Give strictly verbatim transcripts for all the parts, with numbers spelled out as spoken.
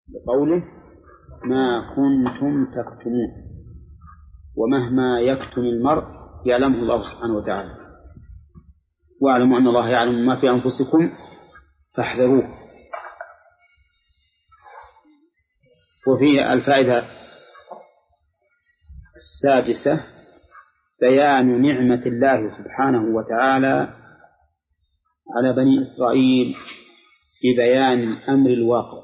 بقوله ما كنتم تكتمون، ومهما يكتم المرء يعلمه الله سبحانه وتعالى، واعلموا أن الله يعلم ما في أنفسكم فاحذروه. وفي الفائدة السادسة بيان نعمة الله سبحانه وتعالى على بني إسرائيل ببيان الأمر الواقع،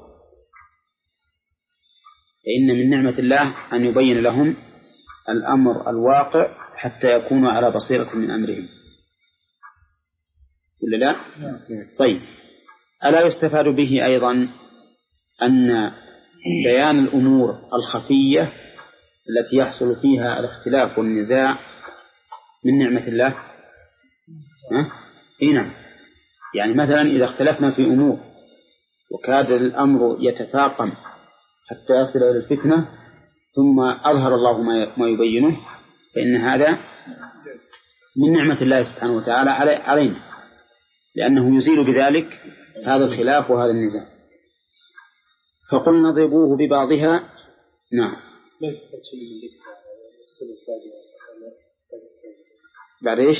فإن من نعمة الله أن يبين لهم الأمر الواقع حتى يكونوا على بصيرة من أمرهم، ولا لا؟ طيب، ألا يستفاد به أيضا أن بيان الأمور الخفية التي يحصل فيها الاختلاف والنزاع من نعمة الله؟ ها؟ إيه نعم. يعني مثلا إذا اختلفنا في أمور وكاد الأمر يتفاقم حتى يصل إلى الفتنة ثم أظهر الله ما يبينه، فإن هذا من نعمة الله سبحانه وتعالى علينا، لأنه يزيل بذلك هذا الخلاف وهذا النزاع. فقلنا اضربوه ببعضها. نعم. بعد إيش؟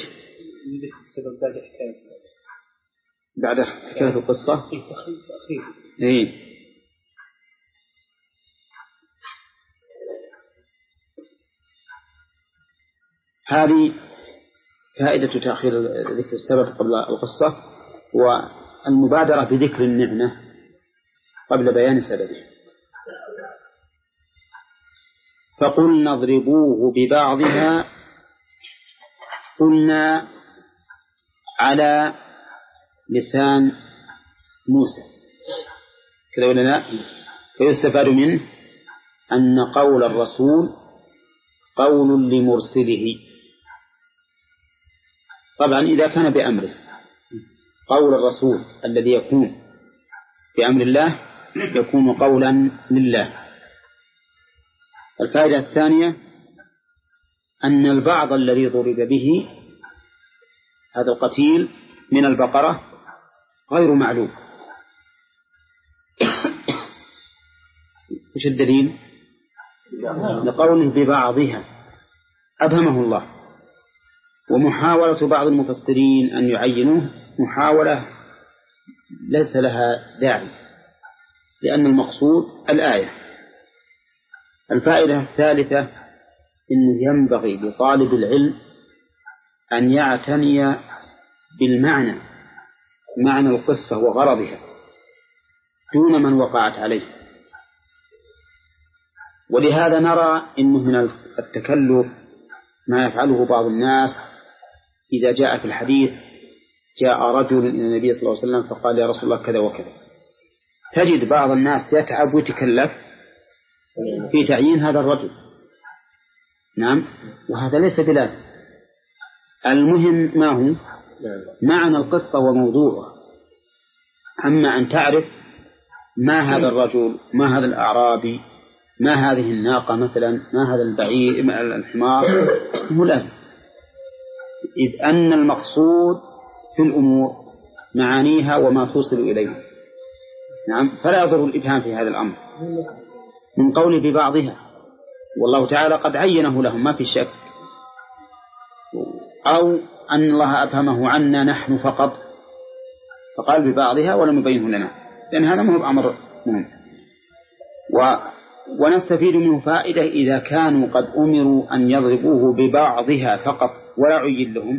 بعد حكاية القصة. إيه. هذه فائدة تأخير ذكر السبب قبل القصة، والمبادرة بذكر النعمة قبل بيان سببه. فقلنا اضربوه ببعضها، قلنا على لسان موسى كذا ولا لا؟ فيستفاد منه أن قول الرسول قول لمرسله، طبعا إذا كان بأمره. قول الرسول الذي يكون بأمر الله يكون قولا لله. الفائدة الثانية أن البعض الذي ضرب به هذا القتيل من البقرة غير معلوم. وش الدليل؟ لقوله ببعضها أبهمه الله. ومحاولة بعض المفسرين أن يعينوه محاولة ليس لها داعي، لأن المقصود الآية. الفائدة الثالثة إنه ينبغي لطالب العلم أن يعتني بالمعنى، معنى القصة وغرضها، دون من وقعت عليه. ولهذا نرى إنه من التكلف ما يفعله بعض الناس. إذا جاء في الحديث جاء رجل إلى النبي صلى الله عليه وسلم فقال يا رسول الله كذا وكذا، تجد بعض الناس يتعب ويتكلف في تعيين هذا الرجل. نعم، وهذا ليس بلازم. المهم ما هو معنى القصة وموضوعها. أما أن تعرف ما هذا الرجل، ما هذا الأعرابي، ما هذه الناقة مثلا، ما هذا البعير الحمار، ملازم. إذ أن المقصود في الأمور معانيها وما توصل إليه. نعم، فلا يضر الإبهام في هذا الأمر من قول ببعضها، والله تعالى قد عينه لهم ما في شك، أو أن الله أبهمه عنا نحن فقط فقال ببعضها ولم يبينه لنا، لأن هذا مهم أمر مهم. و ونستفيد منه فائدة إذا كانوا قد أمروا أن يضربوه ببعضها فقط ولا عين لهم،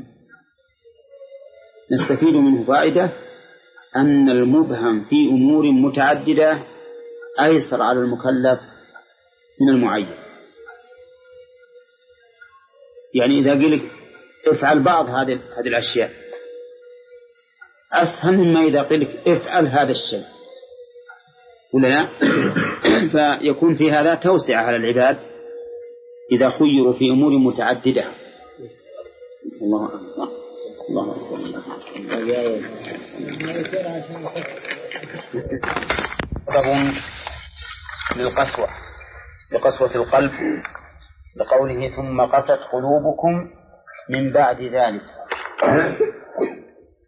نستفيد منه فائدة أن المبهم في أمور متعددة أيسر على المكلف من المعين. يعني إذا قلت افعل بعض هذه هذه الأشياء أسهل مما إذا قلت افعل هذا الشيء، ولا لا؟ فيكون في هذا توسعة على العباد إذا خيروا في أمور متعددة. الله أكبر الله أكبر. سبب للقسوة، لقسوة القلب، لقوله ثم قست قلوبكم من بعد ذلك.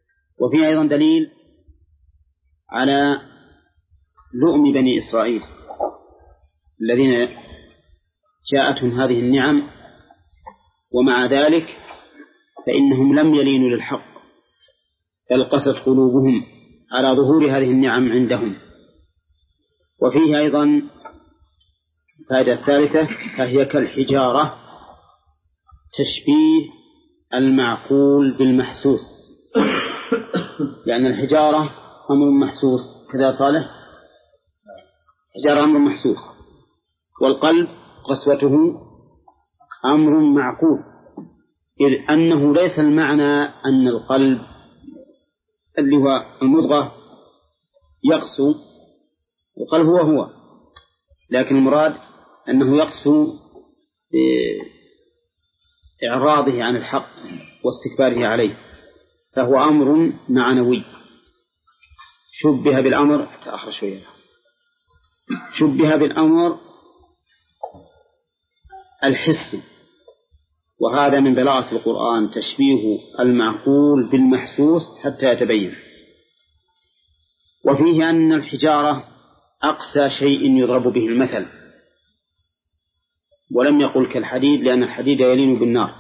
وفي أيضا دليل على لؤم بني إسرائيل الذين جاءتهم هذه النعم ومع ذلك فإنهم لم يلينوا للحق بل قست قلوبهم على ظهور هذه النعم عندهم. وفيه أيضا فائدة ثالثة، فهي كالحجارة تشبيه المعقول بالمحسوس، لأن الحجارة أمر محسوس كذا صالح، حجارة أمر محسوس، والقلب قسوته أمر معقول، إذ أنه ليس المعنى أن القلب اللي هو المضغة يقسو، القلب هو هو، لكن المراد أنه يقسو بإعراضه عن الحق واستكباره عليه، فهو أمر معنوي شبه بالأمر تأخر شوية شبه بالأمر الحسي، وهذا من بلاغة القرآن تشبيه المعقول بالمحسوس حتى يتبين. وفيه أن الحجارة أقسى شيء يضرب به المثل، ولم يقل كالحديد لأن الحديد يلين بالنار.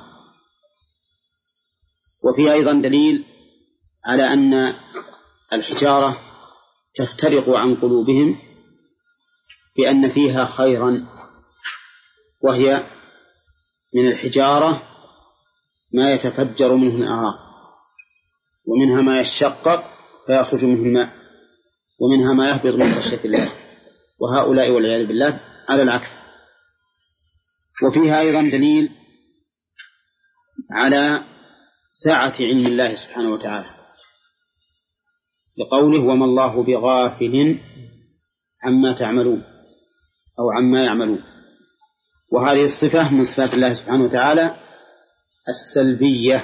وفيه أيضا دليل على أن الحجارة تفترق عن قلوبهم بأن فيها خيرا، وهي من الحجارة ما يتفجر منه الأنهار، ومنها ما يشقق فيخرج منه الماء، ومنها ما يهبط من خشية الله، وهؤلاء والعياذ بالله على العكس. وفيها أيضا دليل على سعة علم الله سبحانه وتعالى لقوله وما الله بغافل عما تعملون أو عما يعملون. وهذه الصفة من صفات الله سبحانه وتعالى السلبية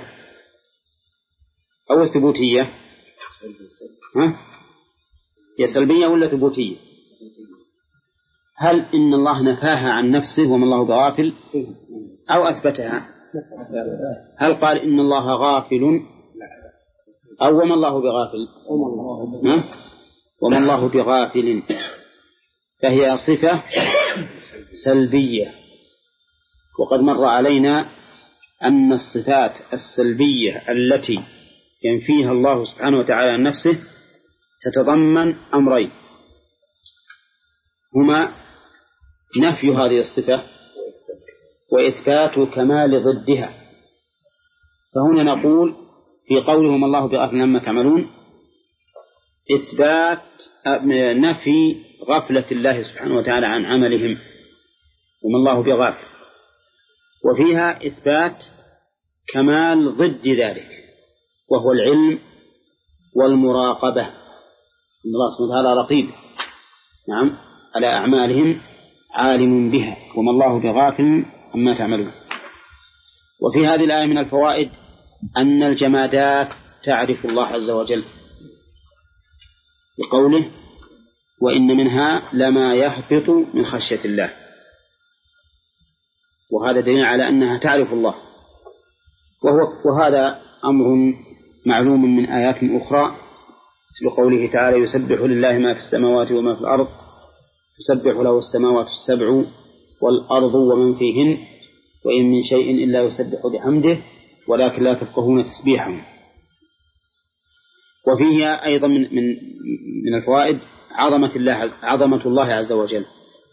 أو الثبوتية؟ ها؟ هي سلبية ولا ثبوتية؟ هل إن الله نفاها عن نفسه وما الله بغافل أو أثبتها؟ هل قال إن الله غافل أو وما الله بغافل؟ وما الله بغافل، فهي صفة سلبية. وقد مر علينا أن الصفات السلبية التي ينفيها الله سبحانه وتعالى عن نفسه تتضمن أمرين، هما نفي هذه الصفة وإثبات كمال ضدها. فهنا نقول في قولهم الله بغافل عما تعملون إثبات نفي غفلة الله سبحانه وتعالى عن عملهم وما الله بغافل، وفيها إثبات كمال ضد ذلك وهو العلم والمراقبة، إن الله سبحانه وتعالى رقيب نعم على أعمالهم عالم بها وما الله بغافل عما تعملون. وفي هذه الآية من الفوائد أن الجمادات تعرف الله عز وجل بقوله وإن منها لما يهبط من خشية الله، وهذا دليل على أنها تعرف الله، وهو وهذا أمر معلوم من آيات أخرى مثل قوله تعالى يسبح لله ما في السماوات وما في الأرض، تسبح له السماوات السبع والأرض ومن فيهن وإن من شيء إلا يسبح بحمده ولكن لا تفقهون تسبيحهم. وفيه أيضا من من من الفوائد عظمة الله عظمة الله عز وجل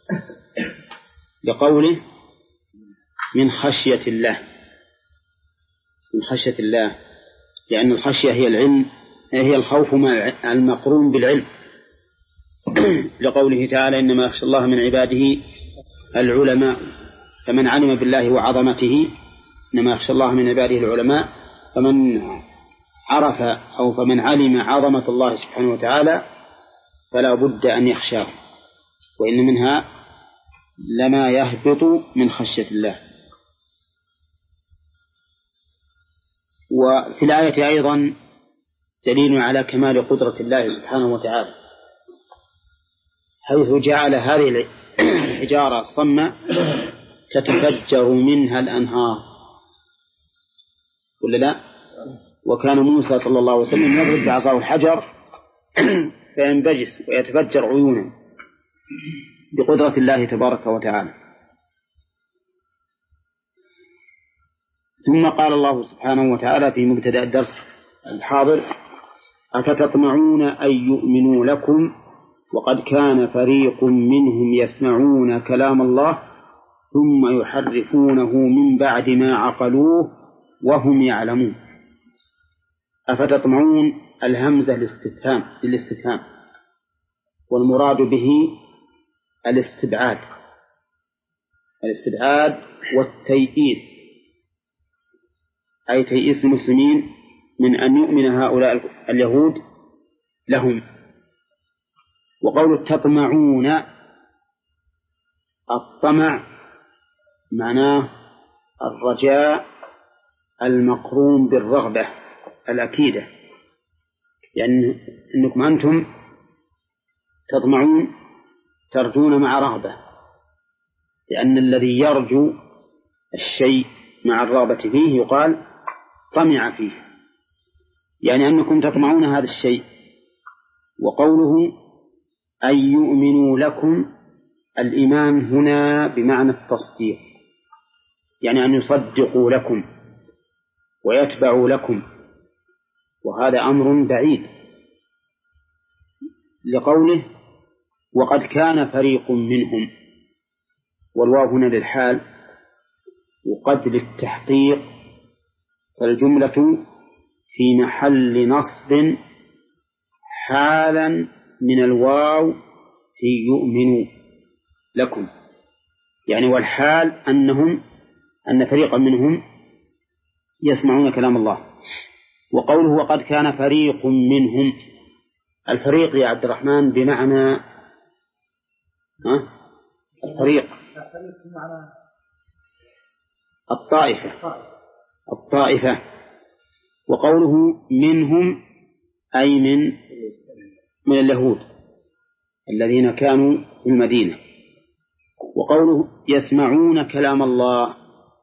لقوله من خشية الله، من خشية الله، لأن الخشية هي العلم هي الخوف مع المقرون بالعلم لقوله تعالى إنما يخشى الله من عباده العلماء، فمن علم بالله وعظمته إنما يخشى الله من عباده العلماء، فمن عرف أو فمن علم عظمة الله سبحانه وتعالى فلا بد أن يخشاه، وإن منها لما يهبط من خشية الله. وفي الآية أيضا دليل على كمال قدرة الله سبحانه وتعالى حيث جعل هذه الحجارة الصمة تتفجر منها الأنهار ولا لا؟ وكان موسى صلى الله عليه وسلم يضرب بعصاه الحجر فينبجس ويتفجر عيونا، بقدرة الله تبارك وتعالى. ثم قال الله سبحانه وتعالى في مبتدأ الدرس الحاضر: أفتطمعون أن يؤمنوا لكم وقد كان فريق منهم يسمعون كلام الله ثم يحرفونه من بعد ما عقلوه وهم يعلمون. أفتطمعون الهمزة للاستفهام للاستفهام والمراد به الاستبعاد الاستبعاد والتيئيس، أي تيئيس المسلمين من أن يؤمن هؤلاء اليهود لهم. وقول تطمعون، الطمع معناه الرجاء المقرون بالرغبة الأكيدة، يعني أنكم أنتم تطمعون ترجون مع رغبة، لأن الذي يرجو الشيء مع الرغبة فيه يقال طمع فيه، يعني أنكم تطمعون هذا الشيء. وقوله أن يؤمنوا لكم، الإيمان هنا بمعنى التصديق، يعني أن يصدقوا لكم ويتبعوا لكم، وهذا أمر بعيد، لقوله وقد كان فريق منهم، والواو هنا للحال وقد للتحقيق، فالجملة في محل نصب حالا من الواو في يؤمنوا لكم، يعني والحال أنهم أن فريقا منهم يسمعون كلام الله. وقوله وقد كان فريق منهم، الفريق يا عبد الرحمن بمعنى ها؟ الفريق الطائفة الطائفة وقوله منهم أي من من اليهود الذين كانوا في المدينة. وقوله يسمعون كلام الله،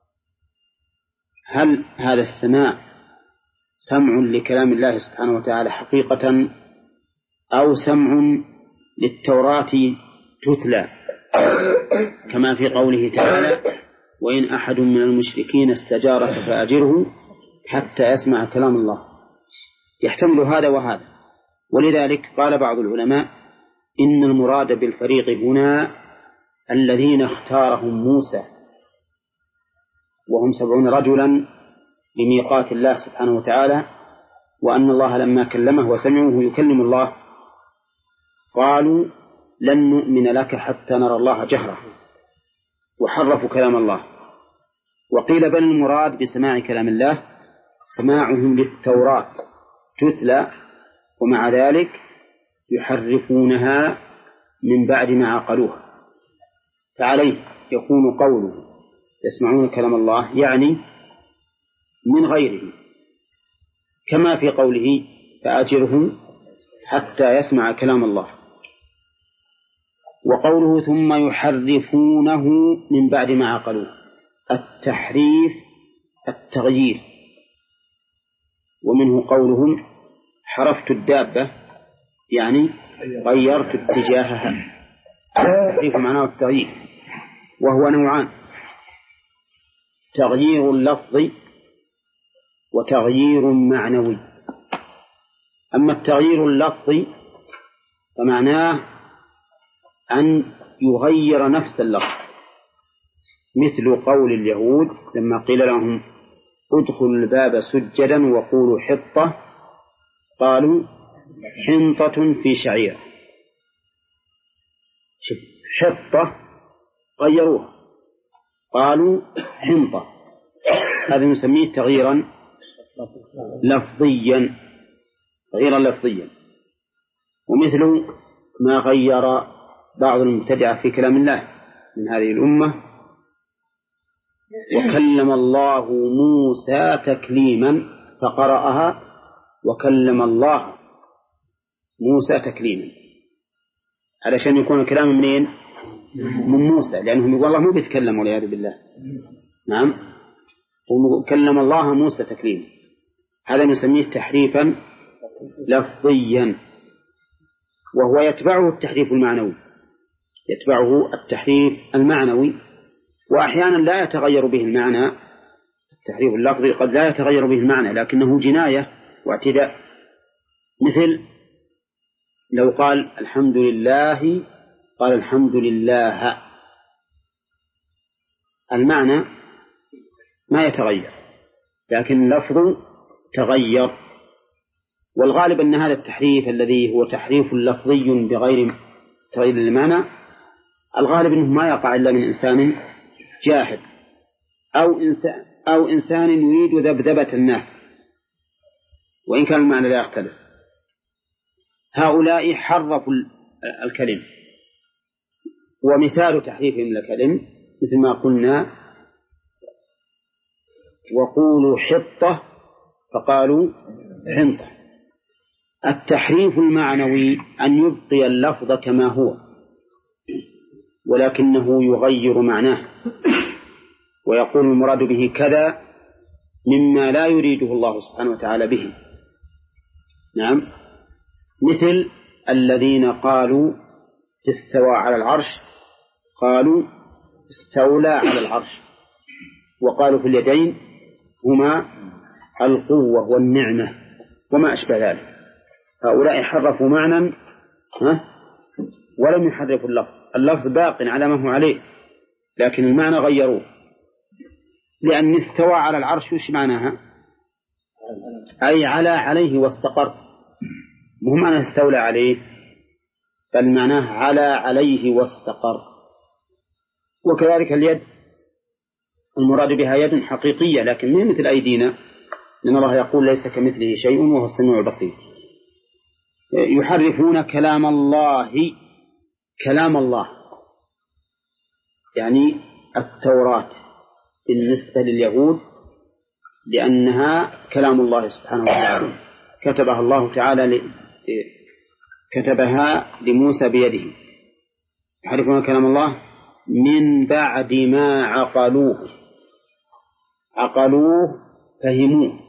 هل هذا السماع سمع لكلام الله سبحانه وتعالى حقيقة أو سمع للتوراة تتلى كما في قوله تعالى وإن أحد من المشركين استجارك فأجره حتى يسمع كلام الله، يحتمل هذا وهذا. ولذلك قال بعض العلماء إن المراد بالفريق هنا الذين اختارهم موسى وهم سبعون رجلا لميقات الله سبحانه وتعالى، وأن الله لما كلمه وسمعوه يكلم الله قالوا لن نؤمن لك حتى نرى الله جهرة، وحرفوا كلام الله. وقيل بل المراد بسماع كلام الله سماعهم للتوراة تتلى ومع ذلك يحرفونها من بعد ما عقلوها، فعليه يكون قوله يسمعون كلام الله يعني من غيره، كما في قوله فأجره حتى يسمع كلام الله. وقوله ثم يحرفونه من بعد ما عقلوه، التحريف التغيير، ومنه قولهم حرفت الدابة يعني غيرت اتجاهها، التحريف معناه التغيير، وهو نوعان: تغيير لفظي وتغيير معنوي. أما التغيير اللفظي فمعناه أن يغير نفس اللفظ، مثل قول اليهود لما قيل لهم ادخلوا الباب سجدا وقولوا حطة قالوا حنطة في شعير، حطة غيروها قالوا حنطة، هذا نسميه تغييرا لفظيا تغييرا لفظيا. ومثل ما غير بعض المبتدعة في كلام الله من هذه الأمة وكلم الله موسى تكليما فقرأها وكلم الله موسى تكليما، علشان يكون الكلام منين؟ من موسى، لأنهم يقول الله مو بيتكلم والعياذ بالله. نعم، وكلم الله موسى تكليما، هذا نسميه تحريفا لفظيا، وهو يتبعه التحريف المعنوي، يتبعه التحريف المعنوي، وأحيانا لا يتغير به المعنى. التحريف اللفظي قد لا يتغير به المعنى لكنه جناية واعتداء، مثل لو قال الحمد لله قال الحمد لله، المعنى ما يتغير لكن اللفظ تغير. والغالب أن هذا التحريف الذي هو تحريف لفظي بغير تغيير المعنى، الغالب أنه ما يقع إلا من إنسان جاهل أو إنسان, أو إنسان يريد ذبذبة الناس، وإن كان المعنى لا يختلف. هؤلاء حرفوا الكلم، ومثال تحريفهم الكلم مثل ما قلنا وقولوا حطة فقالوا حنطة. التحريف المعنوي أن يبقي اللفظ كما هو ولكنه يغير معناه ويقول المراد به كذا مما لا يريده الله سبحانه وتعالى به. نعم، مثل الذين قالوا استوى على العرش قالوا استولى على العرش، وقالوا في اليدين هما القوة والنعمة وما أشبه ذلك. هؤلاء حرفوا معنى ولم يحرفوا اللفظ، اللفظ باق على ما هو عليه لكن المعنى غيروه. لأن استوى على العرش وش معناها؟ أي على عليه واستقر، مو معنى استولى عليه بل معناه على عليه واستقر. وكذلك اليد المراد بها يد حقيقية لكن من مثل أيدينا، لأن الله يقول ليس كمثله شيء وهو السميع البصير. يحرفون كلام الله، كلام الله يعني التوراة بالنسبة لليهود لأنها كلام الله سبحانه وتعالى، كتبها الله تعالى ل... كتبها لموسى بيده. يحرفون كلام الله من بعد ما عقلوه، عقلوه فهموه،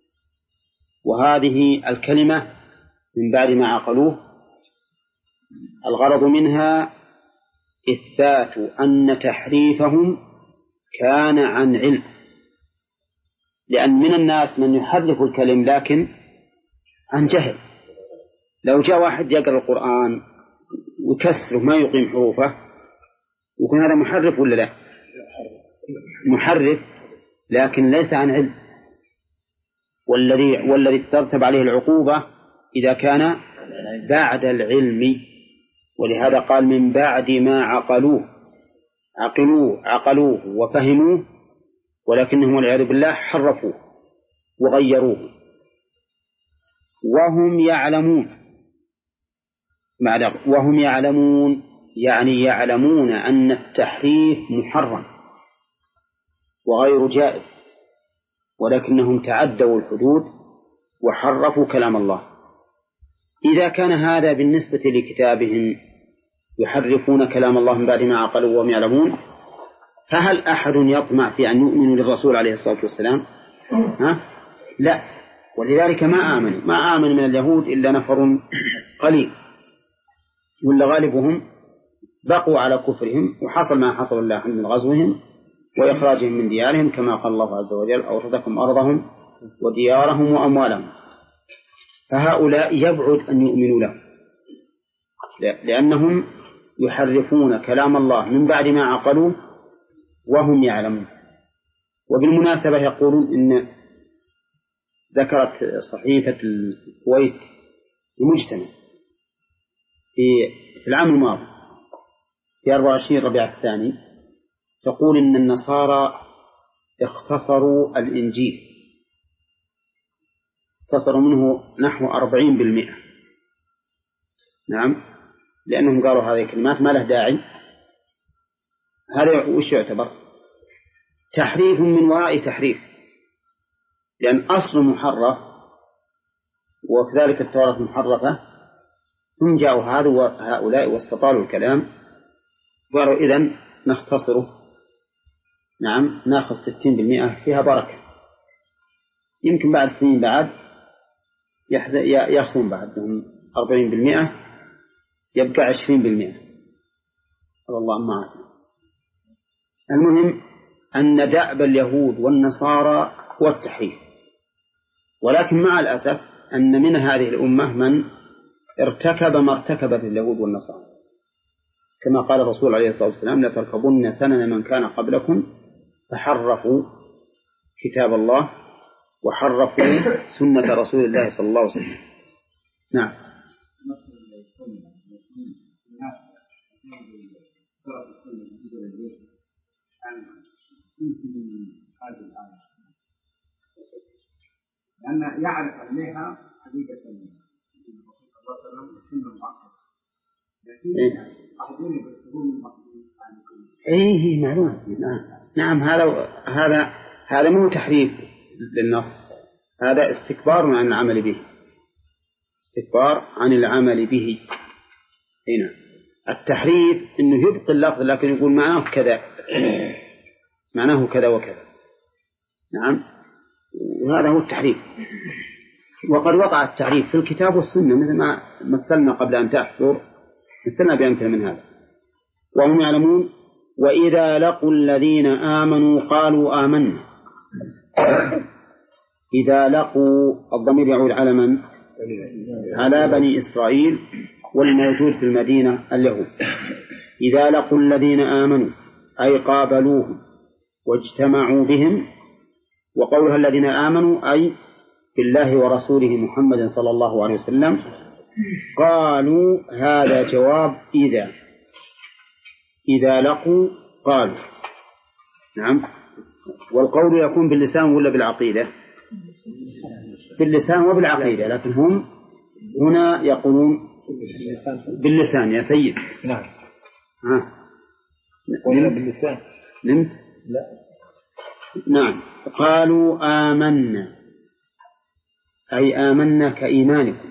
وهذه الكلمة من بعد ما عقلوه الغرض منها إثبات أن تحريفهم كان عن علم، لأن من الناس من يحرف الكلم لكن عن جهل. لو جاء واحد يقرأ القرآن وكسره ما يقيم حروفه يكون هذا محرف ولا لا؟ محرف لكن ليس عن علم، والذي والذي ترتب عليه العقوبة إذا كان بعد العلم. ولهذا قال من بعد ما عقلوه، عقلوه عقلوه وفهموه ولكنهم والعياذ بالله حرفوه وغيروه وهم يعلمون. وهم يعلمون يعني يعلمون أن التحريف محرم وغير جائز، ولكنهم تعدوا الحدود وحرفوا كلام الله. إذا كان هذا بالنسبة لكتابهم يحرفون كلام الله من بعد ما عقلوا وهم يعلمون، فهل أحد يطمع في أن يؤمن للرسول عليه الصلاة والسلام؟ ها؟ لا. ولذلك ما آمن ما آمن من اليهود إلا نفر قليل، ولا غالبهم بقوا على كفرهم وحصل ما حصل الله من غزوهم وإخراجهم من ديارهم كما قال الله عز وجل أورثكم أرضهم وديارهم وأموالهم. فهؤلاء يبعد أن يؤمنوا له لأنهم يحرفون كلام الله من بعد ما عقلوه وهم يعلمون. وبالمناسبة يقولون إن ذكرت صحيفة الكويت المجتمع في العام الماضي في أربعة وعشرين ربيع الثاني تقول إن النصارى اختصروا الإنجيل، اختصروا منه نحو أربعين بالمئة. نعم، لأنهم قالوا هذه الكلمات ما له داعي. هذا وش يعتبر؟ تحريف من وراء تحريف، لأن أصل محرف وكذلك التوراة محرفة، هم جاءوا هؤلاء واستطالوا الكلام قالوا إذن نختصره. نعم، ناخذ ستين بالمئة فيها بركة، يمكن بعد سنين بعد يأخذون بعدهم أربعين بالمئة يبقى عشرين بالمئة. الله ما عارف. المهم أن دأب اليهود والنصارى هو التحريف، ولكن مع الأسف أن من هذه الأمة من ارتكب ما ارتكبت اليهود والنصارى، كما قال الرسول عليه الصلاة والسلام: لتركبن سنن من كان قبلكم فحرفوا كتاب الله وحرفوا سنة رسول الله صلى الله عليه وسلم. نعم. لأن يعرف عليها حقيقة الرسول صلى الله عليه وسلم والسنة المؤكدة، لكن أخذوني بالسهول المقبول. إيه معلوم. نعم نعم هذا هذا هذا مو تحريف للنص، هذا استكبار عن العمل به، استكبار عن العمل به. هنا التحريف إنه يبقي اللفظ لكن يقول معناه كذا، معناه كذا وكذا. نعم، وهذا هو التحريف. وقد وقع التحريف في الكتاب والسنة، مثل ما مثلنا قبل أن تحضر، مثلنا بأمثلة من هذا. وهم يعلمون وإذا لقوا الذين آمنوا قالوا آمنا. إذا لقوا الضمير يعود على من؟ على بني إسرائيل والموجود في المدينة اليهود. إذا لقوا الذين آمنوا أي قابلوهم واجتمعوا بهم، وقولها الذين آمنوا أي بالله ورسوله محمد صلى الله عليه وسلم، قالوا هذا جواب إذا إذا لقوا قالوا. نعم. والقول يكون باللسان ولا بالعقيدة؟ باللسان وبالعقيدة، لكن هم هنا يقولون باللسان. يا سيد. نعم. ها. ولا باللسان؟ نمت؟ لا. نعم. قالوا آمنا أي آمنا كإيمانكم.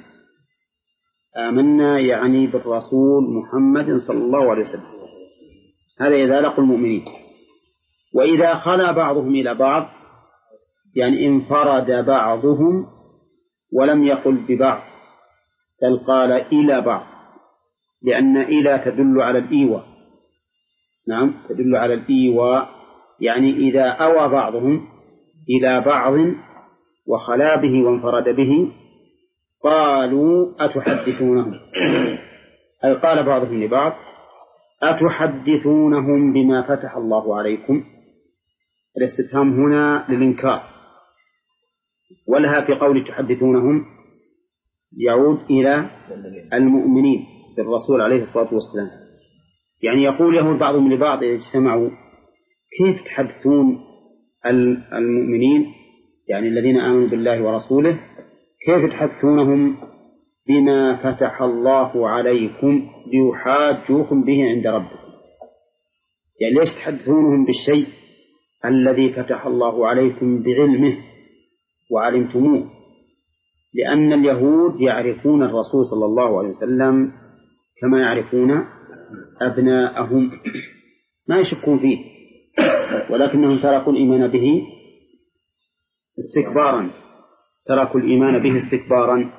آمنا يعني بالرسول محمد صلى الله عليه وسلم. هذا إذا لقوا المؤمنين. وإذا خلا بعضهم إلى بعض يعني انفرد بعضهم ولم يقل ببعض بل قال إلى بعض، لأن إلى تدل على الإيواء. نعم، تدل على الإيواء، يعني إذا أوى بعضهم إلى بعض وخلا به وانفرد به قالوا أتحدثونهم، أي قال بعضهم لبعض أتحدثونهم بما فتح الله عليكم. الاستفهام هنا للإنكار، ولها في قول تحدثونهم يعود إلى المؤمنين بالرسول عليه الصلاة والسلام. يعني يقول يهود بعضهم لبعض إذا اجتمعوا كيف تحدثون المؤمنين يعني الذين آمنوا بالله ورسوله، كيف تحدثونهم بما فتح الله عليكم ليحاجوكم به عند ربكم؟ يعني ليش تحدثونهم بالشيء الذي فتح الله عليكم بعلمه وعلمتموه؟ لأن اليهود يعرفون الرسول صلى الله عليه وسلم كما يعرفون أبناءهم، ما يشكون فيه، ولكنهم تركوا الإيمان به استكبارا، تركوا الإيمان به استكبارا.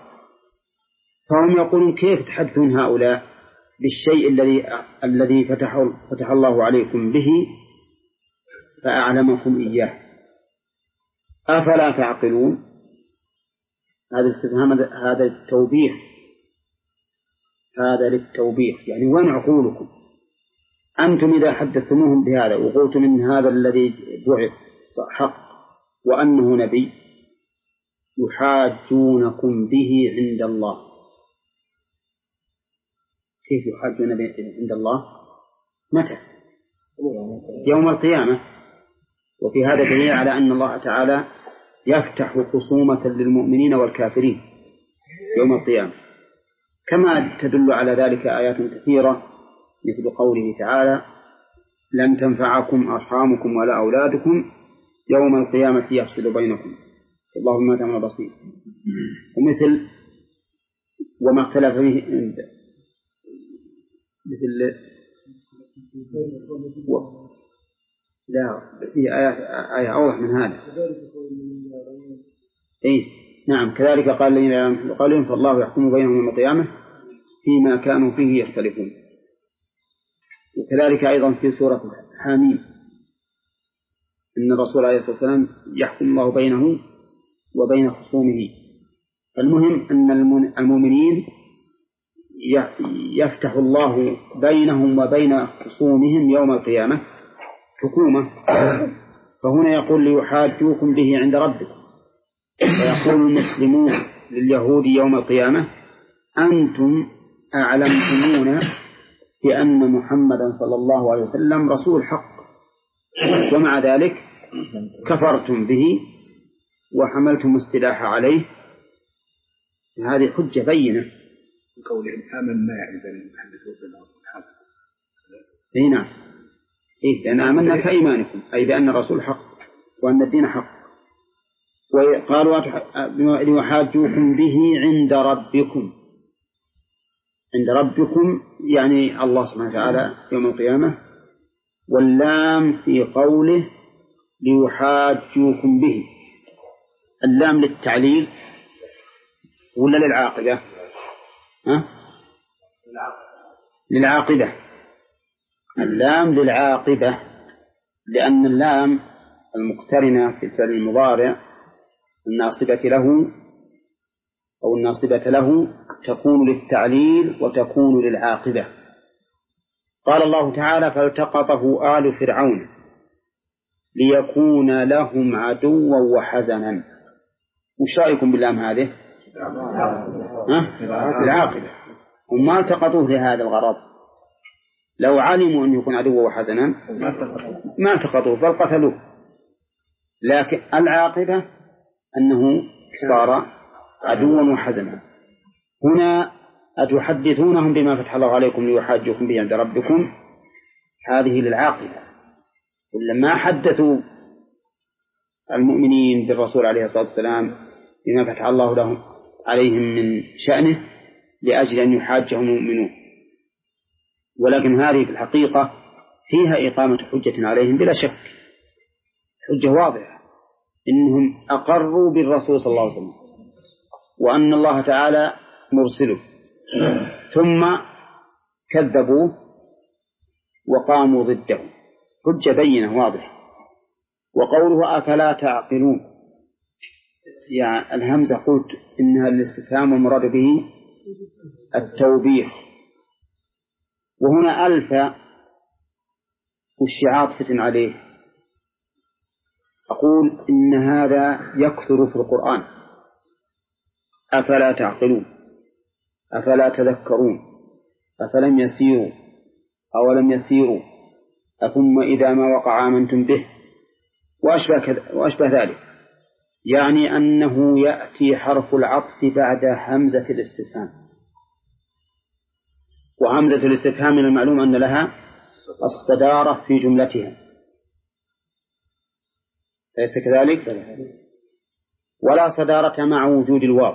فهم يقولون كيف تحدثون هؤلاء بالشيء الذي الذي فتح فتح الله عليكم به فأعلمكم إياه، أفلا تعقلون؟ هذا الاستفهام هذا التوبيخ، هذا للتوبيخ، يعني وين عقولكم؟ أنتم إذا حدثتموهم بهذا وقلتم إن هذا الذي بعث حق وأنه نبي يحاجونكم به عند الله. كيف يحاجون به عند الله؟ متى؟ يوم القيامة. وفي هذا دليل على أن الله تعالى يفتح خصومة للمؤمنين والكافرين يوم القيامة، كما تدل على ذلك آيات كثيرة مثل قوله تعالى لن تنفعكم أرحامكم ولا أولادكم يوم القيامة يفصل بينكم الله بما تعملون بصير. ومثل وما اختلف فيه مثل و... لا في آية آية أوضح من هذا. إيه نعم، كذلك قال لنا قال فالله يحكم بينهم يوم القيامة فيما كانوا فيه يختلفون. وكذلك أيضا في سورة حاميم إن الرسول عليه الصلاة والسلام يحكم الله بينه وبين خصومه. المهم أن المؤمنين يفتح الله بينهم وبين خصومهم يوم القيامة حكومة. فهنا يقول ليحاجوكم به عند ربكم، ويقول المسلمون لليهود يوم القيامة أنتم أعلمتمونا بأن محمدا صلى الله عليه وسلم رسول حق، ومع ذلك كفرتم به وحملتم السلاح عليه. هذه حجة بينة. قولهم آمنا يعني بأن محمد رسول الله حق. أي نعم، إيه لأن آمنا كإيمانكم، أي بأن الرسول حق وأن الدين حق. وقالوا ليحاجوكم به عند ربكم، عند ربكم يعني الله سبحانه وتعالى يوم القيامة. واللام في قوله ليحاجوكم به، اللام للتعليل ولا للعاقبة؟ ها؟ للعاقبة. اللام للعاقبة، لأن اللام المقترنة في الفعل المضارع الناصبة له أو الناصبة له تكون للتعليل وتكون للعاقبة. قال الله تعالى فالتقطه آل فرعون ليكون لهم عدوا وحزنا. وش رأيكم باللام هذه؟ العاقبة. هم ما التقطوه لهذا الغرض، لو علموا أن يكون عدوا وحزنا ما التقطوه بل قتلوه، لكن العاقبة أنه صار عدوا وحزنا. هنا أتحدثونهم بما فتح الله عليكم ليحاجوكم به عند ربكم، هذه للعاقبة. ولما حدثوا المؤمنين بالرسول عليه الصلاة والسلام بما فتح الله لهم عليهم من شأنه لأجل أن يحاجهم المؤمنون، ولكن هذه في الحقيقة فيها إقامة حجة عليهم بلا شك، حجة واضحة إنهم أقروا بالرسول صلى الله عليه وسلم وأن الله تعالى مرسله، ثم كذبوه وقاموا ضده، حجة بينة واضحة. وقوله أفلا تعقلون، يعني الهمزة قلت إنها الاستفهام المراد به التوبيخ، وهنا ألف وش عاطفة عليه. أقول إن هذا يكثر في القرآن، أفلا تعقلون، أفلا تذكرون، أفلم يسيروا أولم يسيروا أثم إذا ما وقع آمنتم به وأشبه, كذا وأشبه ذلك، يعني أنه يأتي حرف العطف بعد همزة الاستفهام، وهمزة الاستفهام من المعلوم أن لها الصدارة في جملتها، ليس كذلك؟ ولا صدارة مع وجود الواو،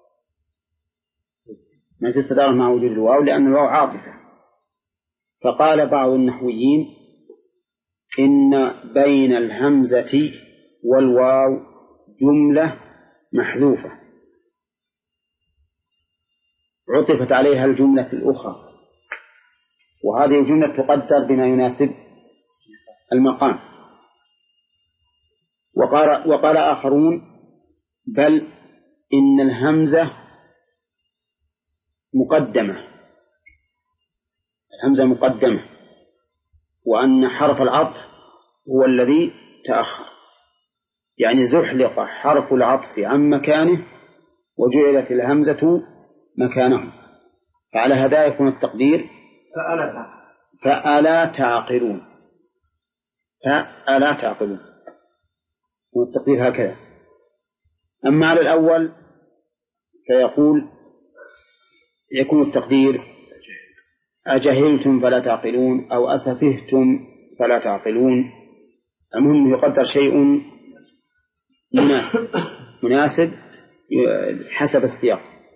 ما في صدارة مع وجود الواو لأن الواو عاطفة. فقال بعض النحويين إن بين الهمزة والواو جملة محذوفة عطفت عليها الجملة الأخرى، وهذه الجملة تقدر بما يناسب المقام. وقال, وقال آخرون بل إن الهمزة مقدمة، الهمزة مقدمة، وأن حرف العطف هو الذي تأخر، يعني زحلق حرف العطف عن مكانه وجعلت الهمزة مكانه. فعلى هذا يكون التقدير فألا تعقلون، فألا تعقلون، والتقدير هكذا. أما على الأول فيقول يكون التقدير أجهلتم فلا تعقلون أو أسفهتم فلا تعقلون. المهم يقدر شيء مناسب مناسب حسب السياق.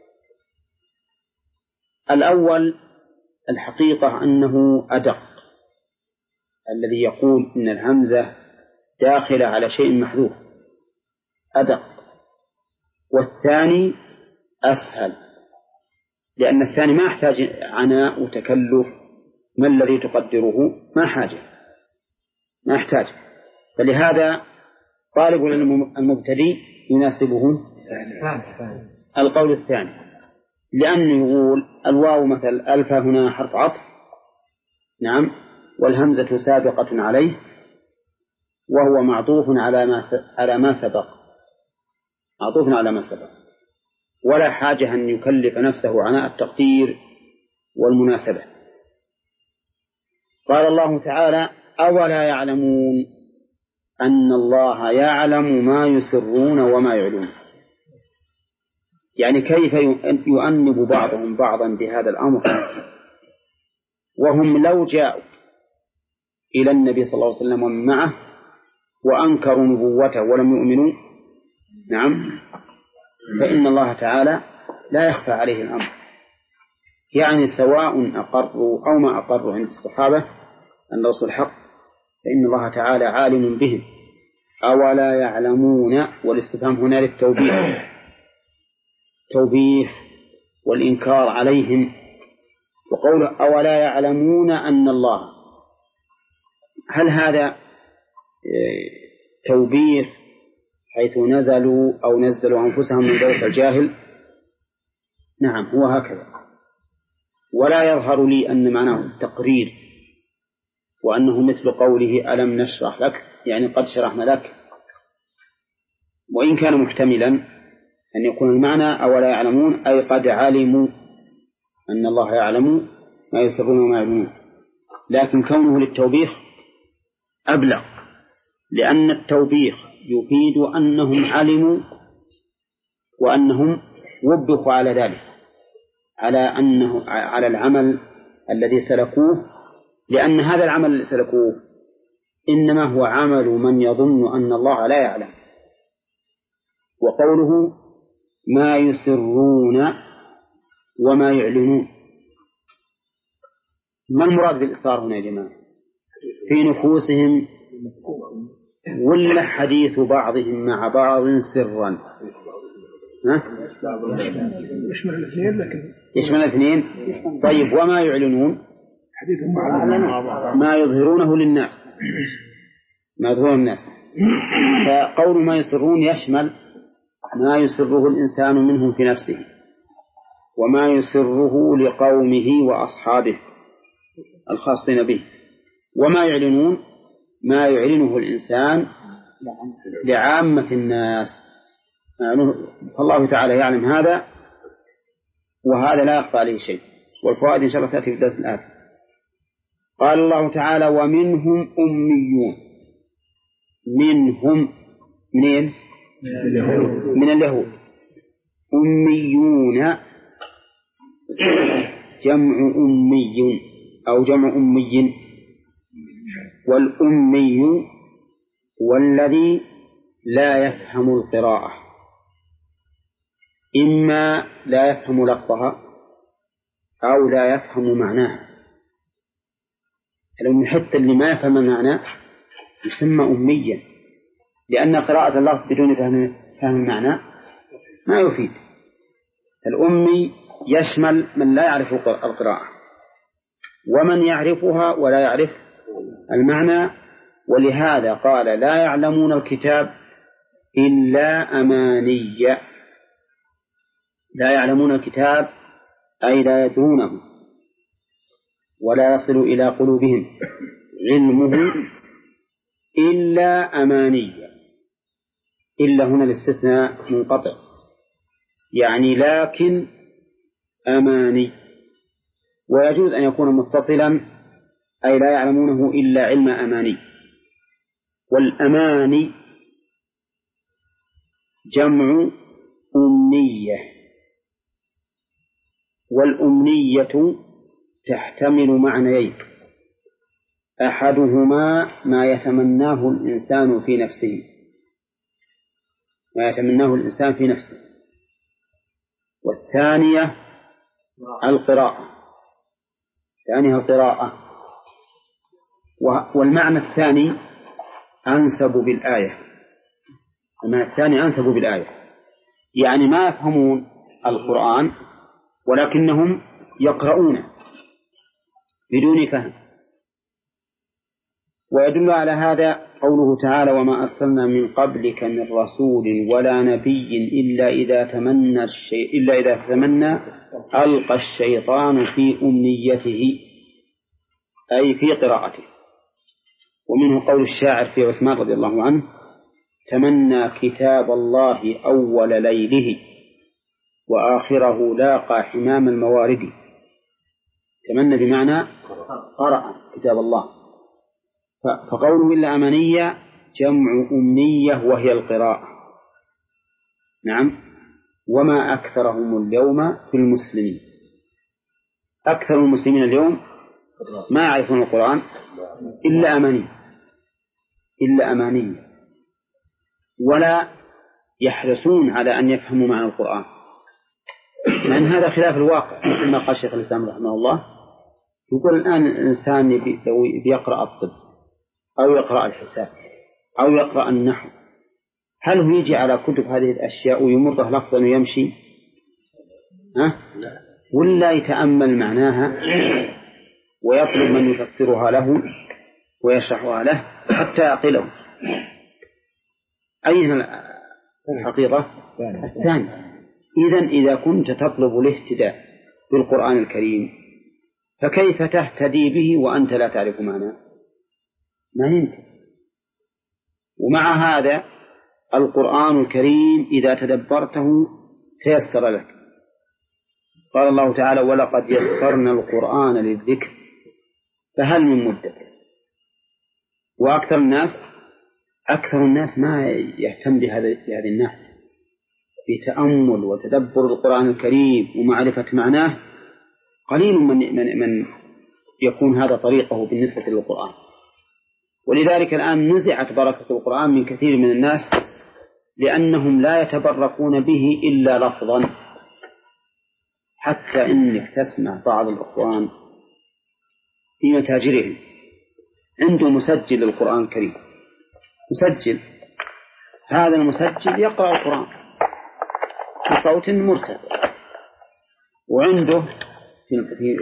الأول الحقيقة أنه أدق، الذي يقول إن الهمزة داخلة على شيء محذوف أدق، والثاني أسهل، لأن الثاني ما يحتاج عناء وتكلف ما الذي تقدره؟ ما حاجة، ما يحتاج. فلهذا طالب العلم المبتدئ يناسبه القول الثاني، لأنه يقول الواو مثل ألف هنا حرف عطف، نعم، والهمزة سابقة عليه وهو معطوف على ما على ما سبق، معطوف على ما سبق، ولا حاجة أن يكلف نفسه عناء التقدير والمناسبة. قال الله تعالى: أولا يعلمون أن الله يعلم ما يسرون وما يعلنون. يعني كيف يؤنب بعضهم بعضا بهذا الأمر وهم لو جاءوا إلى النبي صلى الله عليه وسلم ومن معه وأنكروا نبوته ولم يؤمنوا، نعم، فإن الله تعالى لا يخفى عليه الأمر، يعني سواء أقروا أو ما أقروا عند الصحابة أن الرسول حق، فإن الله تعالى عالم بهم. أولا يعلمون، والاستفهام هنا للتوبيخ، توبيخ والإنكار عليهم. وقوله أولا يعلمون أن الله، هل هذا توبيخ حيث نزلوا أو نزلوا أنفسهم من ذلك الجاهل؟ نعم، هو هكذا. ولا يظهر لي أن معناه التقرير، وأنه مثل قوله ألم نشرح لك، يعني قد شرحنا لك، وإن كان محتملا أن يكون المعنى أولا يعلمون أي قد علموا أن الله يعلم ما يسرون وما يعلمون، لكن كونه للتوبيخ أبلغ، لأن التوبيخ يفيد أنهم علموا وأنهم وبخوا على ذلك، على أنه على العمل الذي سلكوه، لأن هذا العمل الذي سلكوه إنما هو عمل من يظن أن الله لا يعلم. وقوله ما يسرون وما يعلنون، ما المراد بالإصرار هنا يا جماعة؟ في نفوسهم ولا حديث بعضهم مع بعض سرا؟ ها؟ يشمل الاثنين، لكن يشمل الاثنين. طيب وما يعلنون؟ حديثهم مع بعض ما يظهرونه للناس، ما يظهرونه للناس. فقول ما يسرون يشمل ما يسره الإنسان منهم في نفسه، وما يسره لقومه وأصحابه الخاصين به. وما يعلنون ما يعلنه الإنسان لعامة الناس، فالله تعالى يعلم هذا، وهذا لا يخفى عليه شيء. والفوائد إن شاء الله تأتي في الدرس الآتي. قال الله تعالى ومنهم أميون، منهم منين؟ من اليهود. أميون جمع أمي أو جمع أمي، والأمي والذي لا يفهم القراءة، إما لا يفهم لفظها أو لا يفهم معناها. لو حتى اللي ما يفهم المعنى يسمى أميا، لأن قراءة اللفظ بدون فهم فهم المعنى ما يفيد. الأمي يشمل من لا يعرف القراءة ومن يعرفها ولا يعرف المعنى، ولهذا قال لا يعلمون الكتاب إلا أماني. لا يعلمون الكتاب أي لا يدرونه ولا يصل إلى قلوبهم علمه إلا أماني. إلا هنا الاستثناء منقطع، يعني لكن أماني. ويجوز أن يكون متصلا أي لا يعلمونه إلا علم أماني. والأماني جمع أمنية، والأمنية تحتمل معنيين: أحدهما ما يتمناه الإنسان في نفسه، ما يتمناه الإنسان في نفسه، والثانية القراءة، ثانيها القراءة. والمعنى الثاني أنسب بالآية، المعنى الثاني أنسب بالآية، يعني ما يفهمون القرآن ولكنهم يقرؤونه، بدون فهم. ويدل على هذا قوله تعالى: وما أرسلنا من قبلك من رسول ولا نبي إلا إذا تمنى الشيء إلا إذا تمنى ألقى الشيطان في أمنيته، أي في قراءته. ومنه قول الشاعر في عثمان رضي الله عنه: تمنى كتاب الله أول ليله وآخره لاقى حمام الموارد. تمنى بمعنى قرأ كتاب الله. فقوله إلا أمانية جمع أمنية وهي القراءة. نعم. وما أكثرهم اليوم في المسلمين، أكثر المسلمين اليوم ما يعرفون القرآن إلا أمانية إلا أمانية ولا يحرصون على أن يفهموا معنى القرآن، لأن هذا خلاف الواقع. كما قال شيخ الإسلام رحمه الله، يقول الآن الإنسان بيقرأ الطب أو يقرأ الحساب أو يقرأ النحو، هل هو يجي على كتب هذه الأشياء ويمره لفظا ويمشي؟ ها؟ ولا يتأمل معناها ويطلب من يفسرها له ويشرحها له حتى يعقله؟ أين الحقيقة؟ الثاني. إذن إذا كنت تطلب الاهتداء بالقرآن الكريم فكيف تهتدي به وأنت لا تعرف معناه؟ ما يمكن. ومع هذا القرآن الكريم إذا تدبرته تيسر لك. قال الله تعالى: ولقد يسرنا القرآن للذكر فهل من مدكر. وأكثر الناس أكثر الناس ما يهتم بهذه الناحية، بتأمل وتدبر القرآن الكريم ومعرفة معناه. قليل من, من, من يكون هذا طريقه بالنسبة للقرآن. ولذلك الآن نزعت بركة القرآن من كثير من الناس، لأنهم لا يتبركون به إلا لفظا. حتى إنك تسمع بعض الأخوان في متاجرهم عنده مسجل للقرآن الكريم، مسجل، هذا المسجل يقرأ القرآن بصوت مرتفع، وعنده في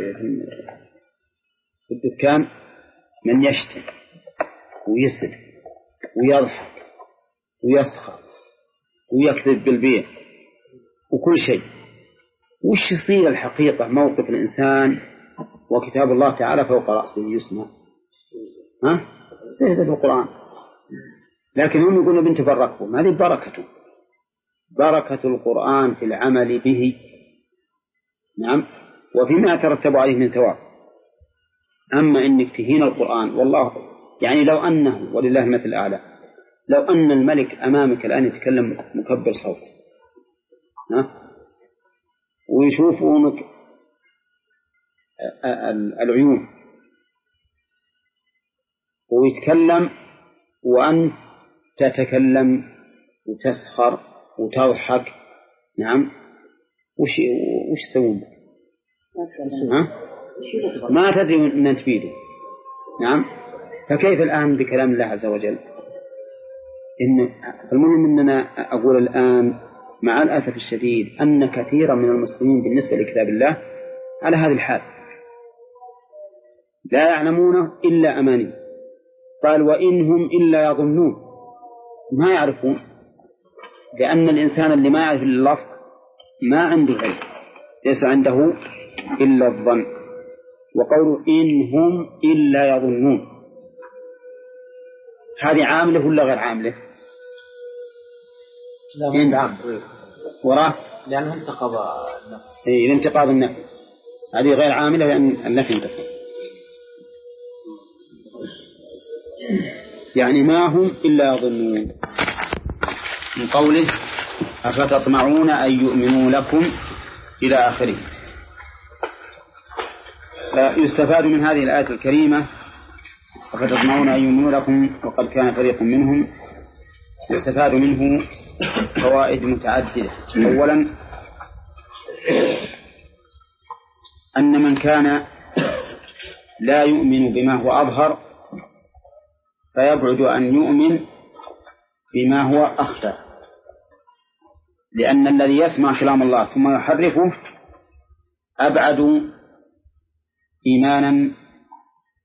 في الدكان من يشتم ويسب ويضحك ويسخر ويكذب بالبيع وكل شيء. وش يصير الحقيقة؟ موقف الإنسان وكتاب الله تعالى فوق رأسه يسمع، ها؟ استهزأ بالقرآن. لكن هم يقولون بنت بركهم، هذه بركته، بركة القرآن في العمل به. نعم. وفيما يترتب عليه من ثواب. أما إنك تهين القرآن، والله يعني لو أنه، ولله المثل الأعلى، لو أن الملك أمامك الآن يتكلم مكبر صوت، ها؟ ويشوفونك العيون ويتكلم وأنت تتكلم وتسخر وتضحك، نعم، وش وش تسوون؟ ها؟ ما تدري من تفيده. نعم. فكيف الآن بكلام الله عز وجل؟ إن المهم أننا أقول الآن مع الأسف الشديد أن كثيرا من المسلمين بالنسبة لكتاب الله على هذه الحال، لا يعلمونه إلا أماني. قال: وإنهم إلا يظنون، ما يعرفون، لأن الإنسان اللي ما يعرف اللفظ ما عنده علم، ليس عنده إلا الظن. وقولوا إنهم إلا يظنون، هذه عاملة ولا غير عاملة؟ لا عاملة وراه لأنه انتقض النفي. إيه، انتقاض النفي، هذه غير عاملة لأن النفي انتقض. يعني ما هم إلا يظنون. من قوله: أفتطمعون أن يؤمنوا لكم إلى آخره. يستفاد من هذه الآية الكريمة: أفتطمعون أن يؤمنوا لكم وقد كان فريق منهم. يستفاد منه فوائد متعددة. أولا، أن من كان لا يؤمن بما هو أظهر فيبعد أن يؤمن بما هو أخفى، لأن الذي يسمع كلام الله ثم يحرفه أبعد إيمانا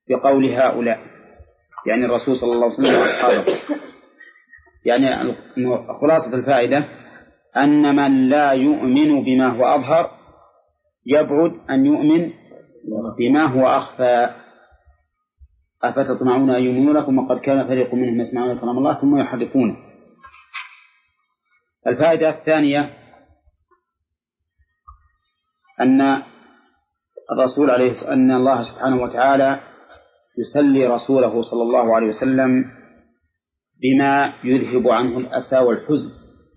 بقول هؤلاء، يعني الرسول صلى الله عليه وسلم وأصحابه. يعني خلاصة الفائدة أن من لا يؤمن بما هو أظهر يبعد أن يؤمن بما هو أخفى. أفتطمعون أن يؤمنوا لكم وقد كان فريق منهم يسمعون كلام الله ثم يحرفونه. الفائدة الثانية أن الرسول عليه أن الله سبحانه وتعالى يسلي رسوله صلى الله عليه وسلم بما يذهب عنه الأسى والحزن،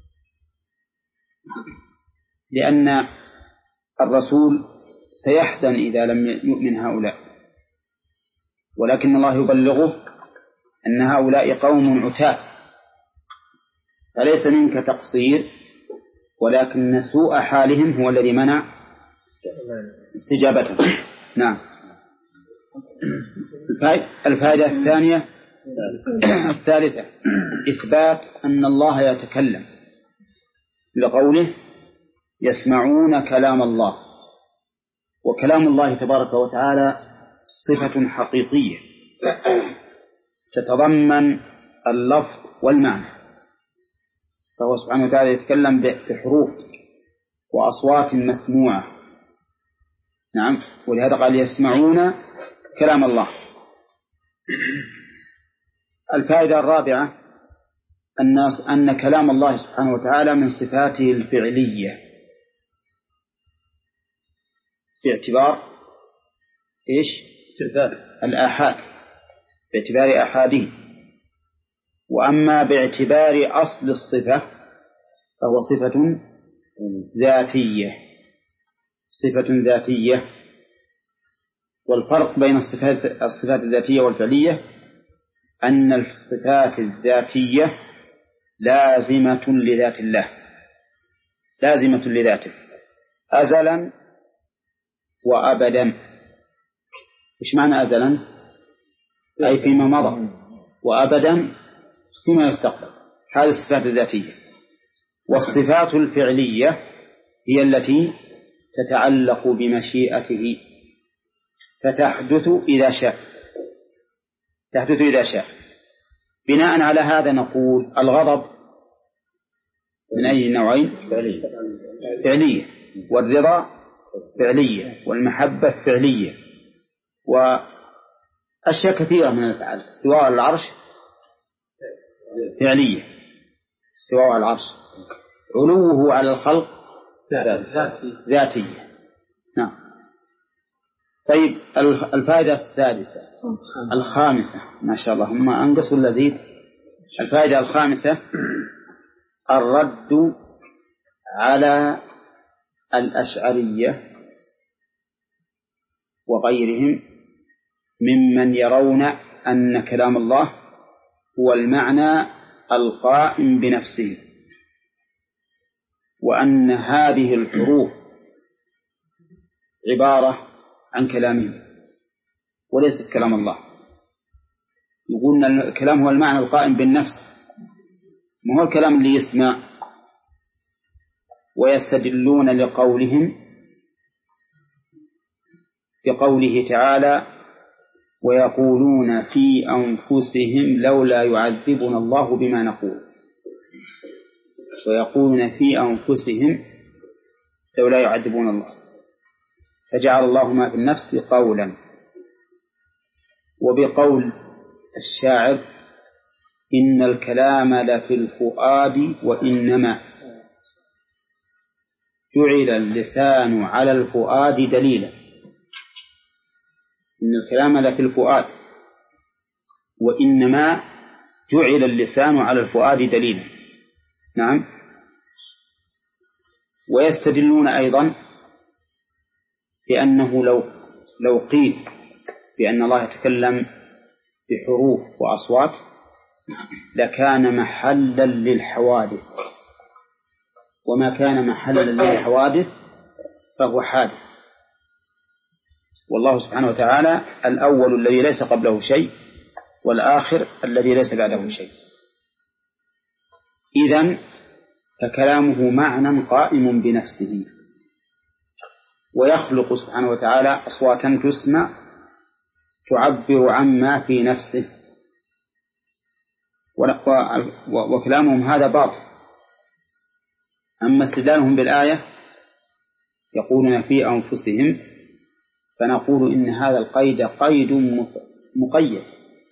لأن الرسول سيحزن إذا لم يؤمن هؤلاء، ولكن الله يبلغه أن هؤلاء قوم عتاة، فليس منك تقصير، ولكن سوء حالهم هو الذي منع استجابته. نعم. الفائدة الثانية الثالثة إثبات أن الله يتكلم لقوله يسمعون كلام الله، وكلام الله تبارك وتعالى صفة حقيقية تتضمن اللفظ والمعنى، فهو سبحانه وتعالى يتكلم بحروف وأصوات مسموعة. نعم، ولهذا قال يسمعون كلام الله. الفائدة الرابعة الناس أن كلام الله سبحانه وتعالى من صفاته الفعلية باعتبار إيش؟ الآحاد، باعتبار آحاده. وأما باعتبار أصل الصفة فهو صفة ذاتية، صفة ذاتية. والفرق بين الصفات الصفات الذاتية والفعلية أن الصفات الذاتية لازمة لذات الله، لازمة لذاته أزلا وأبدا. إيش معنى أزلا؟ أي فيما مضى، وأبدا فيما يستقبل. هذه الصفات الذاتية. والصفات الفعلية هي التي تتعلق بمشيئته، فتحدث إذا شاء، تحدث إذا شاء. بناء على هذا نقول الغضب من أي نوعين؟ فعلية، والرضا فعلية، والمحبة فعلية، وأشياء كثيرة من الأفعال. استواء على العرش فعلية، استواء على العرش. علوه على الخلق ذاتية. نعم. طيب الفائدة السادسة الخامسة، ما شاء الله هم أنقصوا اللذيذ. الفائدة الخامسة الرد على الأشعرية وغيرهم ممن يرون أن كلام الله هو المعنى القائم بنفسه، وأن هذه الحروف عبارة عن كلامه وليست كلام الله. يقولون أن الكلام هو المعنى القائم بالنفس، ما هو الكلام اللي يسمع. ويستدلون لقولهم بقوله تعالى ويقولون في أنفسهم لولا يعذبنا الله بما نقول، ويقولون في أنفسهم لولا يعذبون الله، فجعل الله ما في النفس قولا. وبقول الشاعر إن الكلام لفي الفؤاد وإنما جعل اللسان على الفؤاد دليلا. إن الكلام لفي الفؤاد وإنما جعل اللسان على الفؤاد دليلا. نعم. ويستدلون أيضا بأنه لو لو قيل بأن الله يتكلم بحروف وأصوات لكان محلا للحوادث، وما كان محلا للحوادث فهو حادث. والله سبحانه وتعالى الأول الذي ليس قبله شيء، والآخر الذي ليس بعده شيء. إذن فكلامه معنى قائم بنفسه، ويخلق سبحانه وتعالى أصواتا تسمع تعبر عما في نفسه، وكلامهم هذا باطل. أما استدلالهم بالآية يقولون في أنفسهم، فنقول إن هذا القيد قيد مقيد،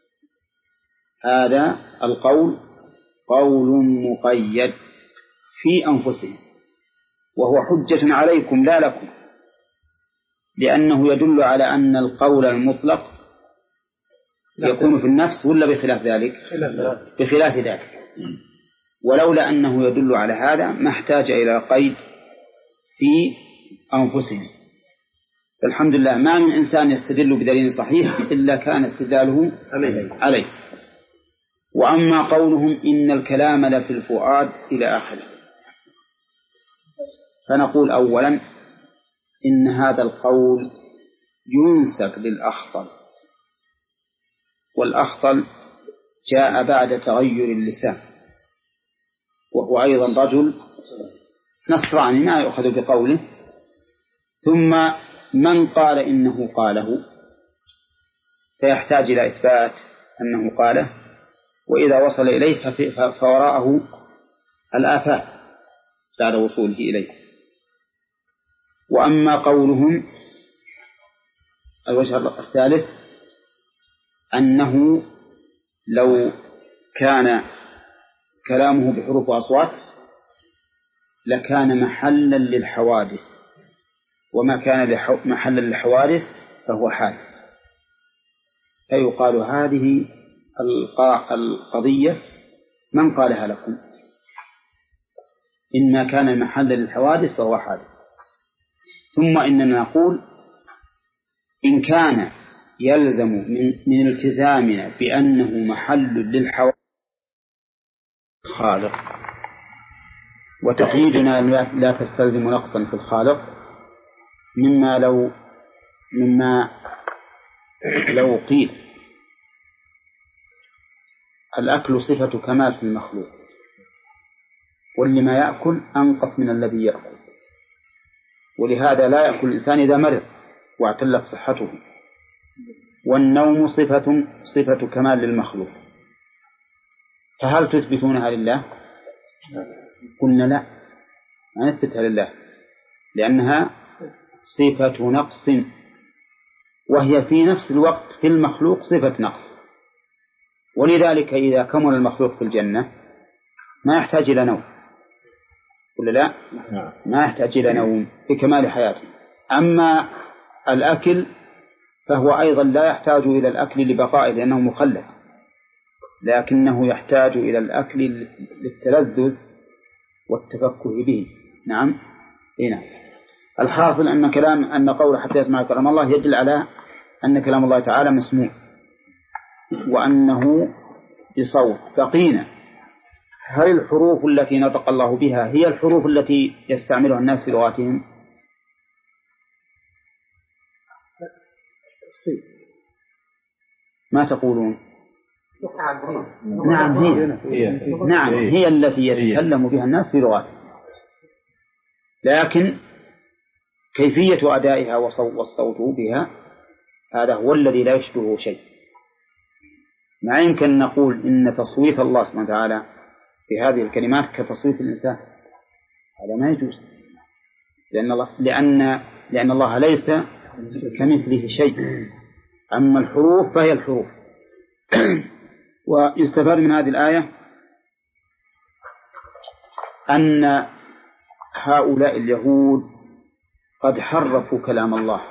هذا القول قول مقيد في أنفسهم، وهو حجة عليكم لا لكم، لأنه يدل على أن القول المطلق يكون في النفس ولا بخلاف ذلك؟ بخلاف ذلك. ولولا أنه يدل على هذا ما احتاج إلى قيد في أنفسهم. الحمد لله ما من إنسان يستدل بدليل صحيح إلا كان استدلاله عليه. وأما قولهم إن الكلام لفي الفؤاد إلى آخره، فنقول أولا إن هذا القول ينسب للأخطل، والأخطل جاء بعد تغير اللسان، وهو أيضا رجل نصراني ما يؤخذ بقوله. ثم من قال إنه قاله فيحتاج إلى إثبات أنه قاله، وإذا وصل إليه فوراءه الآفات بعد وصوله إليه. وأما قولهم الوجه الثالث أنه لو كان كلامه بحروف وأصوات لكان محلا للحوادث، وما كان محلا للحوادث فهو حادث، فيقال هذه القضية من قالها لكم؟ إن كان محلا للحوادث فهو حادث. ثم إننا نقول إن كان يلزم من, من التزامنا بأنه محل للحوادث خالق، وتقييدنا لا تستلزم نقصا في الخالق، مما لو مما لو قيل الأكل صفة كمال في المخلوق، واللي ما يأكل أنقص من الذي يأكل، ولهذا لا يأكل الإنسان إذا مرض واعتلت صحته، والنوم صفة صفة كمال للمخلوق، فهل تثبتونها لله؟ قلنا لا، ما نثبتها لله، لأنها صفة نقص، وهي في نفس الوقت في المخلوق صفة نقص. ولذلك إذا كمل المخلوق في الجنة ما يحتاج إلى نوم، ولا لا؟ ما يحتاج إلى نوم بكمال حياته. أما الأكل فهو أيضا لا يحتاج إلى الأكل لبقائه لأنه مخلد، لكنه يحتاج إلى الأكل للتلذذ والتفكه به. نعم هنا الحاصل أن كلام أن قول حتى يسمع كلام الله يدل على أن كلام الله تعالى مسموع، وأنه بصوت. بقينا هل الحروف التي نطق الله بها هي الحروف التي يستعملها الناس في لغاتهم؟ ما تقولون؟ نعم هي نعم هي التي يتكلم بها الناس في لغاتهم، لكن كيفية أدائها والصوت بها هذا هو الذي لا يشبهه شيء. ما يمكن نقول إن تصويت الله سبحانه وتعالى في هذه الكلمات كتصويت الإنسان، هذا ما يجوز، لأن الله لأن لأن الله ليس كمثله شيء. أما الحروف فهي الحروف. ويستفاد من هذه الآية أن هؤلاء اليهود قد حرفوا كلام الله،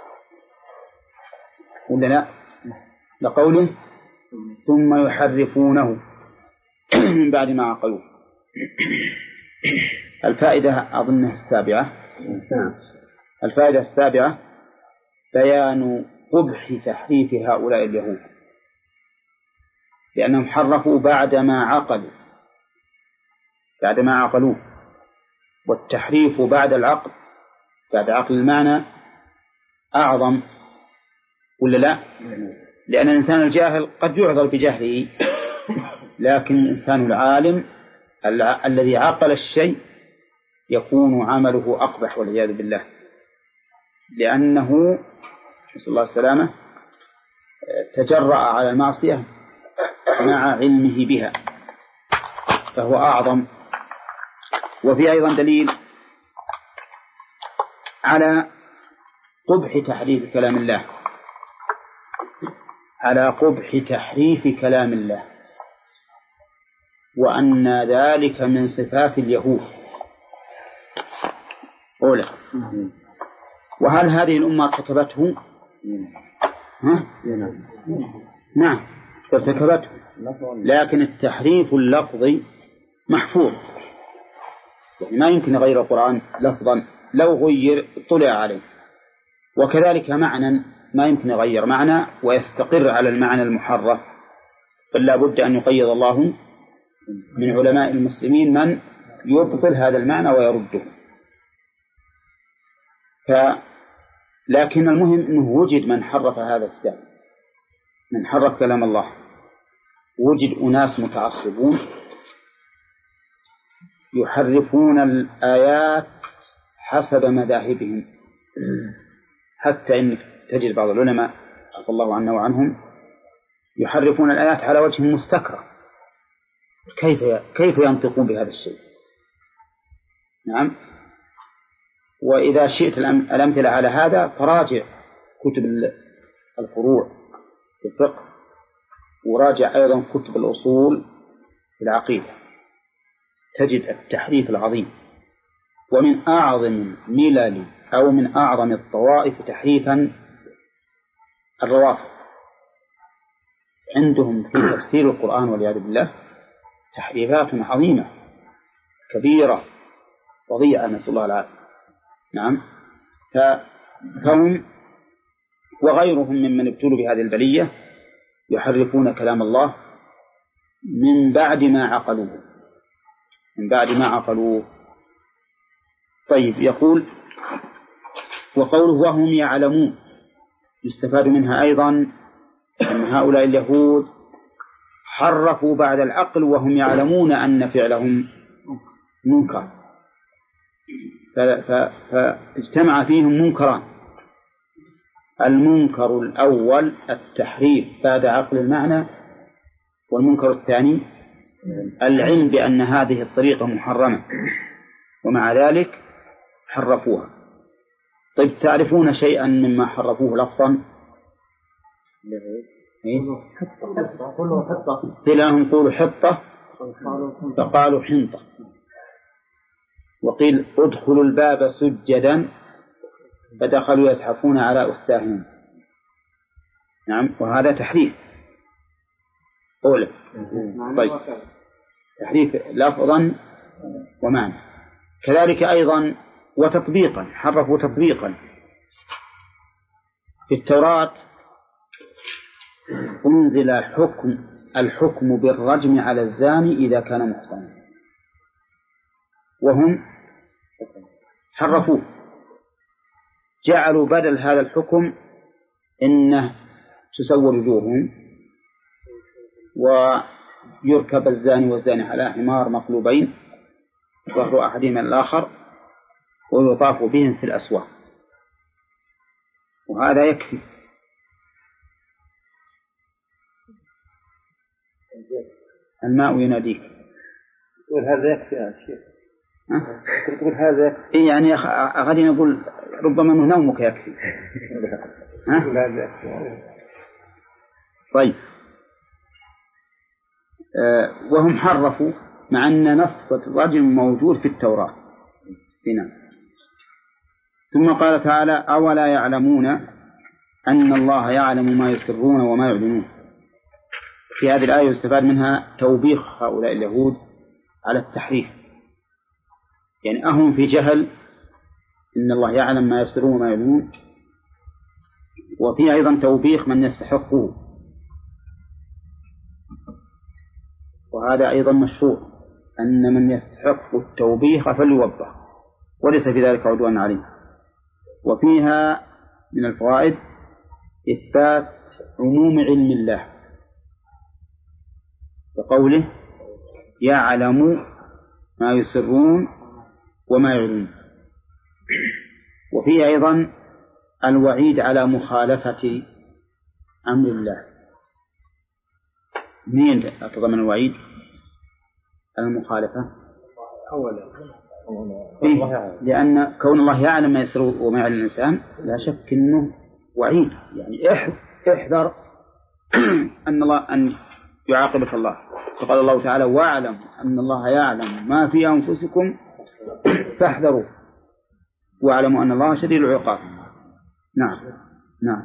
ولا لا؟ لقوله ثم يحرفونه من بعد ما عقلوه. الفائدة أظنها السابعة. الفائدة السابعة بيان قبح تحريف هؤلاء اليهود، لأنهم حرفوا بعدما عقلوا بعدما عقلوه، والتحريف بعد العقل بعد عقل المعنى أعظم، ولا لا؟ لأن الإنسان الجاهل قد يعذر بجهله، لكن الإنسان العالم الذي عقل الشيء يكون عمله أقبح والعياذ بالله، لأنه نسأل الله السلامة تجرأ على المعصية مع علمه بها فهو أعظم. وفي أيضا دليل على قبح تحريف كلام الله على قبح تحريف كلام الله وأن ذلك من صفات اليهود. أولى، وهل هذه الأمة ارتكبته؟ ها؟ نعم ارتكبته، لكن التحريف اللفظي محفوظ، يعني ما يمكن غير القرآن لفظا، لو غير طلع عليه. وكذلك معنى ما يمكن يغير معنى ويستقر على المعنى المحرف، بل لا بد أن يقيد الله من علماء المسلمين من يبطل هذا المعنى ويرده. ف... لكن المهم أنه وجد من حرف هذا الكتاب، من حرف كلام الله، وجد أناس متعصبون يحرفون الآيات حسب مذاهبهم، حتى إن تجد بعض العلماء عفى الله عنا وعنهم يحرفون الآيات على وجه مستكره. كيف كيف ينطقون بهذا الشيء؟ نعم. وإذا شئت الأمثلة على هذا فراجع كتب الفروع في الفقه، وراجع أيضا كتب الأصول في العقيدة، تجد التحريف العظيم. ومن أعظم ملل أو من أعظم الطوائف تحريفا الروافض، عندهم في تفسير القرآن والعياذ بالله تحريفات عظيمة كبيرة وضيئة، نسأل الله العافية. نعم. فهم وغيرهم ممن ابتلوا بهذه البلية يحرفون كلام الله من بعد ما عقلوه من بعد ما عقلوه طيب، يقول وقوله وهم يعلمون يستفاد منها أيضا أن هؤلاء اليهود حرفوا بعد العقل وهم يعلمون أن فعلهم منكر، فاجتمع فيهم منكران. المنكر الأول التحريف بعد عقل المعنى، والمنكر الثاني العلم بأن هذه الطريقة محرمة ومع ذلك حرفوها. طيب، تعرفون شيئا مما حرفوه لفظا؟ قيل لهم قولوا حطة فقالوا حنطة، وقيل ادخلوا الباب سجدا فدخلوا يزحفون على أستاههم. نعم، وهذا تحريف أولى. طيب، تحريف لفظا ومعنى. كذلك أيضا وتطبيقا، حرفوا تطبيقا. في التوراة أنزل حكم الحكم بالرجم على الزاني إذا كان محصنا، وهم حرفوه، جعلوا بدل هذا الحكم إنه تسور وجوههم ويركب الزاني والزاني على حمار مقلوبين ظهر أحدهما الآخر ويطاف بهم في الأسواق، وهذا يكفي. الماء يناديك، تقول هذا يكفي يا شيخ. تقول هذا يكفي، يعني غادي نقول ربما أنه نومك يكفي. طيب، أه وهم حرفوا مع أن نص الرجم موجود في التوراة هنا. ثم قال تعالى أولا يعلمون أن الله يعلم ما يسرون وما يعلنون. في هذه الآية يستفاد منها توبيخ هؤلاء اليهود على التحريف، يعني أهم في جهل إن الله يعلم ما يسرون وما يعلنون، وفي أيضا توبيخ من يستحقه، وهذا أيضا مشروع أن من يستحق التوبيخ فليوبخ وليس في ذلك عدوان عليه. وفيها من الفوائد إثبات عموم علم الله وقوله يعلم ما يسرون وما يعلنون. وفيه أيضا الوعيد على مخالفة أمر الله مين تضمن الوعيد؟ المخالفة أولا إيه؟ لأن كون الله يعلم ما يسر وما يعلم الإنسان لا شك أنه وعيد، يعني احذر أن الله أن يعاقبك الله. فقال الله تعالى واعلم أن الله يعلم ما في أنفسكم فاحذروا واعلموا أن الله شديد العقاب. نعم نعم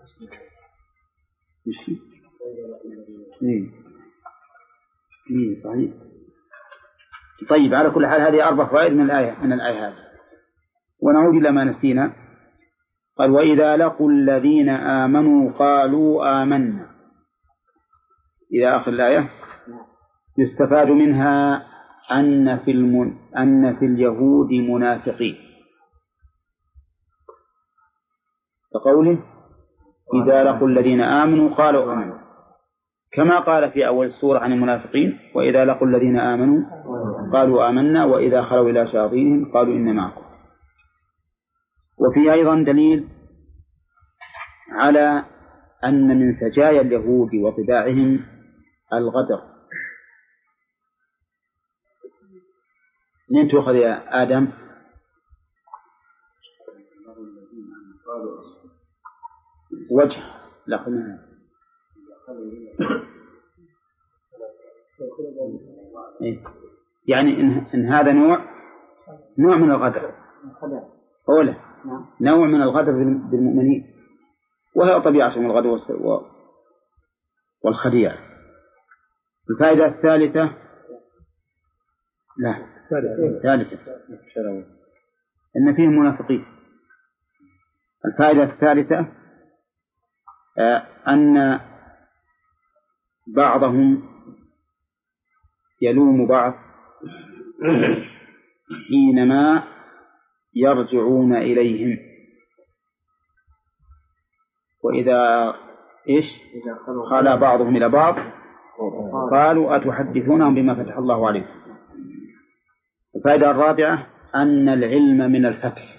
إيه إيه صحيح. طيب على كل حال هذه أربع فوائد من الآية من الآية هذه. ونعود إلى ما نسينا. قال وإذا لقوا الذين آمنوا قالوا آمنا إلى آخر الآية. يستفاد منها أن في المن... أن في اليهود منافقين، فقوله إذا لقوا الذين آمنوا قالوا آمنا، كما قال في أول السورة عن المنافقين وإذا لقوا الذين آمنوا قالوا آمنا وإذا خلوا إلى شياطينهم قالوا إن معكم. وفي أيضا دليل على أن من سجايا اليهود وطباعهم الغدر. منين تؤخذ يا آدم؟ وجه لا خلنا إيه؟ يعني إن, إن هذا نوع نوع من الغدر أولا نوع من الغدر بالمؤمنين، وهي طبيعتهم الغدر والخديعة. الفائدة الثالثة لا الثالثة إن فيهم منافقين. الفائدة الثالثة أن بعضهم يلوم بعض حينما يرجعون إليهم، وإذا إيش خلا بعضهم إلى بعض قالوا أتحدثونهم بما فتح الله عليكم. الفائدة الرابعة أن العلم من الفتح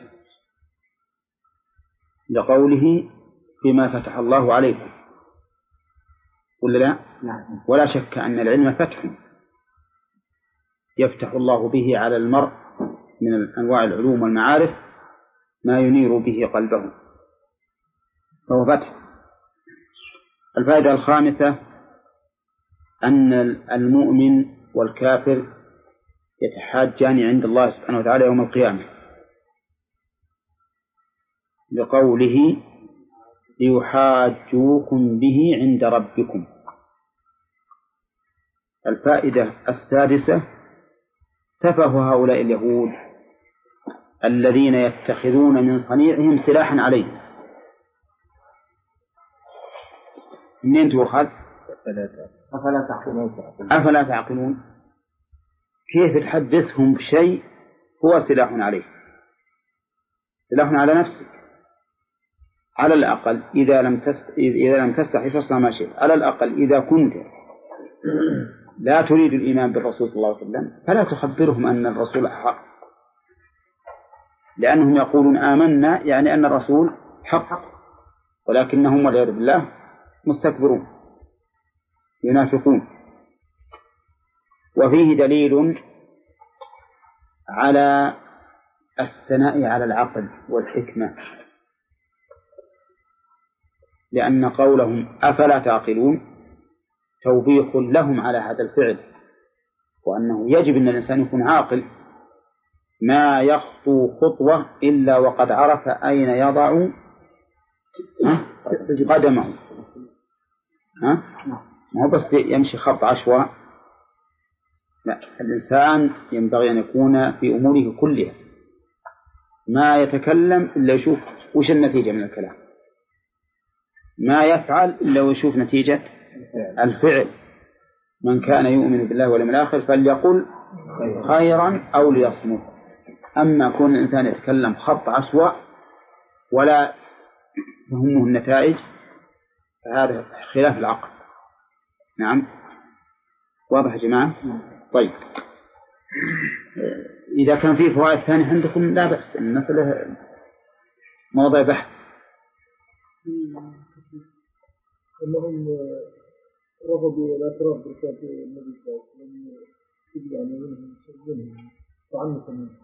لقوله بما فتح الله عليكم، ولا لا؟ ولا شك أن العلم فتح يفتح الله به على المرء من أنواع العلوم والمعارف ما ينير به قلبه، فهو فتح. الفائدة الخامسة أن المؤمن والكافر يتحاجان عند الله سبحانه وتعالى يوم القيامة لقوله ليحاجوكم به عند ربكم. الفائدة السادسة سفه هؤلاء اليهود الذين يتخذون من صنيعهم سلاحا عليه. منين تؤخذ؟ أفلا تعقلون؟ كيف تحدثهم بشيء هو سلاح عليه، سلاح على نفسك؟ على الأقل إذا لم تست... إذا لم تستحي فاصنع ما شئت. على الأقل إذا كنت لا تريد الإيمان بالرسول صلى الله عليه وسلم فلا تخبرهم أن الرسول حق، لأنهم يقولون آمنا يعني أن الرسول حق، ولكنهم والعياذ بالله مستكبرون ينافقون. وفيه دليل على الثناء على العقل والحكمة، لأن قولهم أفلا تعقلون توبيخ لهم على هذا الفعل، وأنه يجب أن الإنسان يكون عاقل ما يخطو خطوة إلا وقد عرف أين يضع قدمه. ها؟ ما هو بس يمشي خط عشواء، لا، الإنسان ينبغي أن يكون في أموره كلها ما يتكلم إلا يشوف وش النتيجة من الكلام، ما يفعل إلا يشوف نتيجة الفعل. من كان يؤمن بالله واليوم الآخر فليقل خيرا أو ليصمت. أما كون الإنسان يتكلم خط عشواء ولا تهمه النتائج فهذا خلاف العقل. نعم واضح يا جماعة؟ طيب إذا كان في فوائد ثانية عندكم لا بأس، المسألة موضوع بحث. أنهم رفضوا الاعتراف برسالة النبي صلى الله عليه وسلم يعني منهم منهم وعنف منهم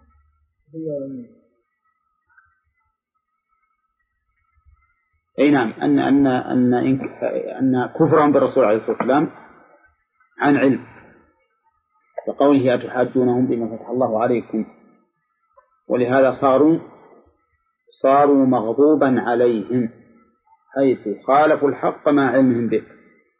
أي نعم أن أن أن أن كفرهم بالرسول عليه الصلاة والسلام عن علم، وقوله أتحاجونهم بما فتح الله عليكم، ولهذا صاروا صاروا مغضوبا عليهم حيث خالفوا الحق مع علمهم به.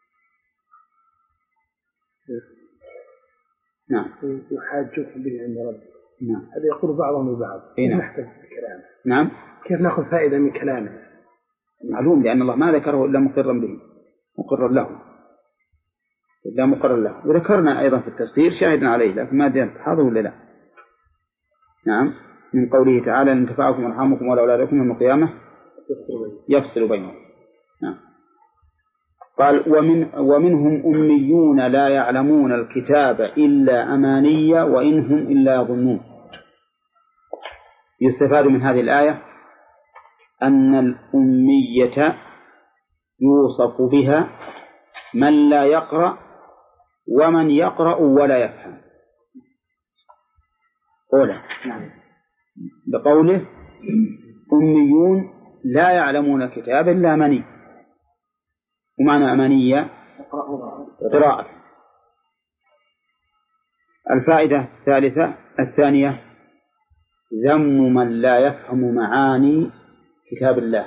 نعم. يحاجوكم به عند ربك. نعم. هذا يقول بعضهم لبعض. كيف نحتفظ بكلامه؟ نعم. كيف نأخذ فائدة من كلامه؟ معلوم، لأن الله ما ذكره إلا مقرا به، مقرر له، إلا مقرر له. وذكرنا أيضا في التفسير شاهدنا عليه، لكن ما أدري هذا ولا لا. نعم. من قوله تعالى إن تنفعكم أرحامكم ولا أولادكم يوم القيامة يفصل بينهم. نعم. قال ومن ومنهم أميون لا يعلمون الكتاب إلا أماني وإنهم إلا يظنون. يستفاد من هذه الآية أن الأمية يوصف بها من لا يقرأ ومن يقرأ ولا يفهم. قوله بقوله أميون لا يعلمون الكتاب إلا أماني، ومعنى أمانية قراءة. الفائدة الثالثة الثانية ذم من لا يفهم معاني كتاب الله،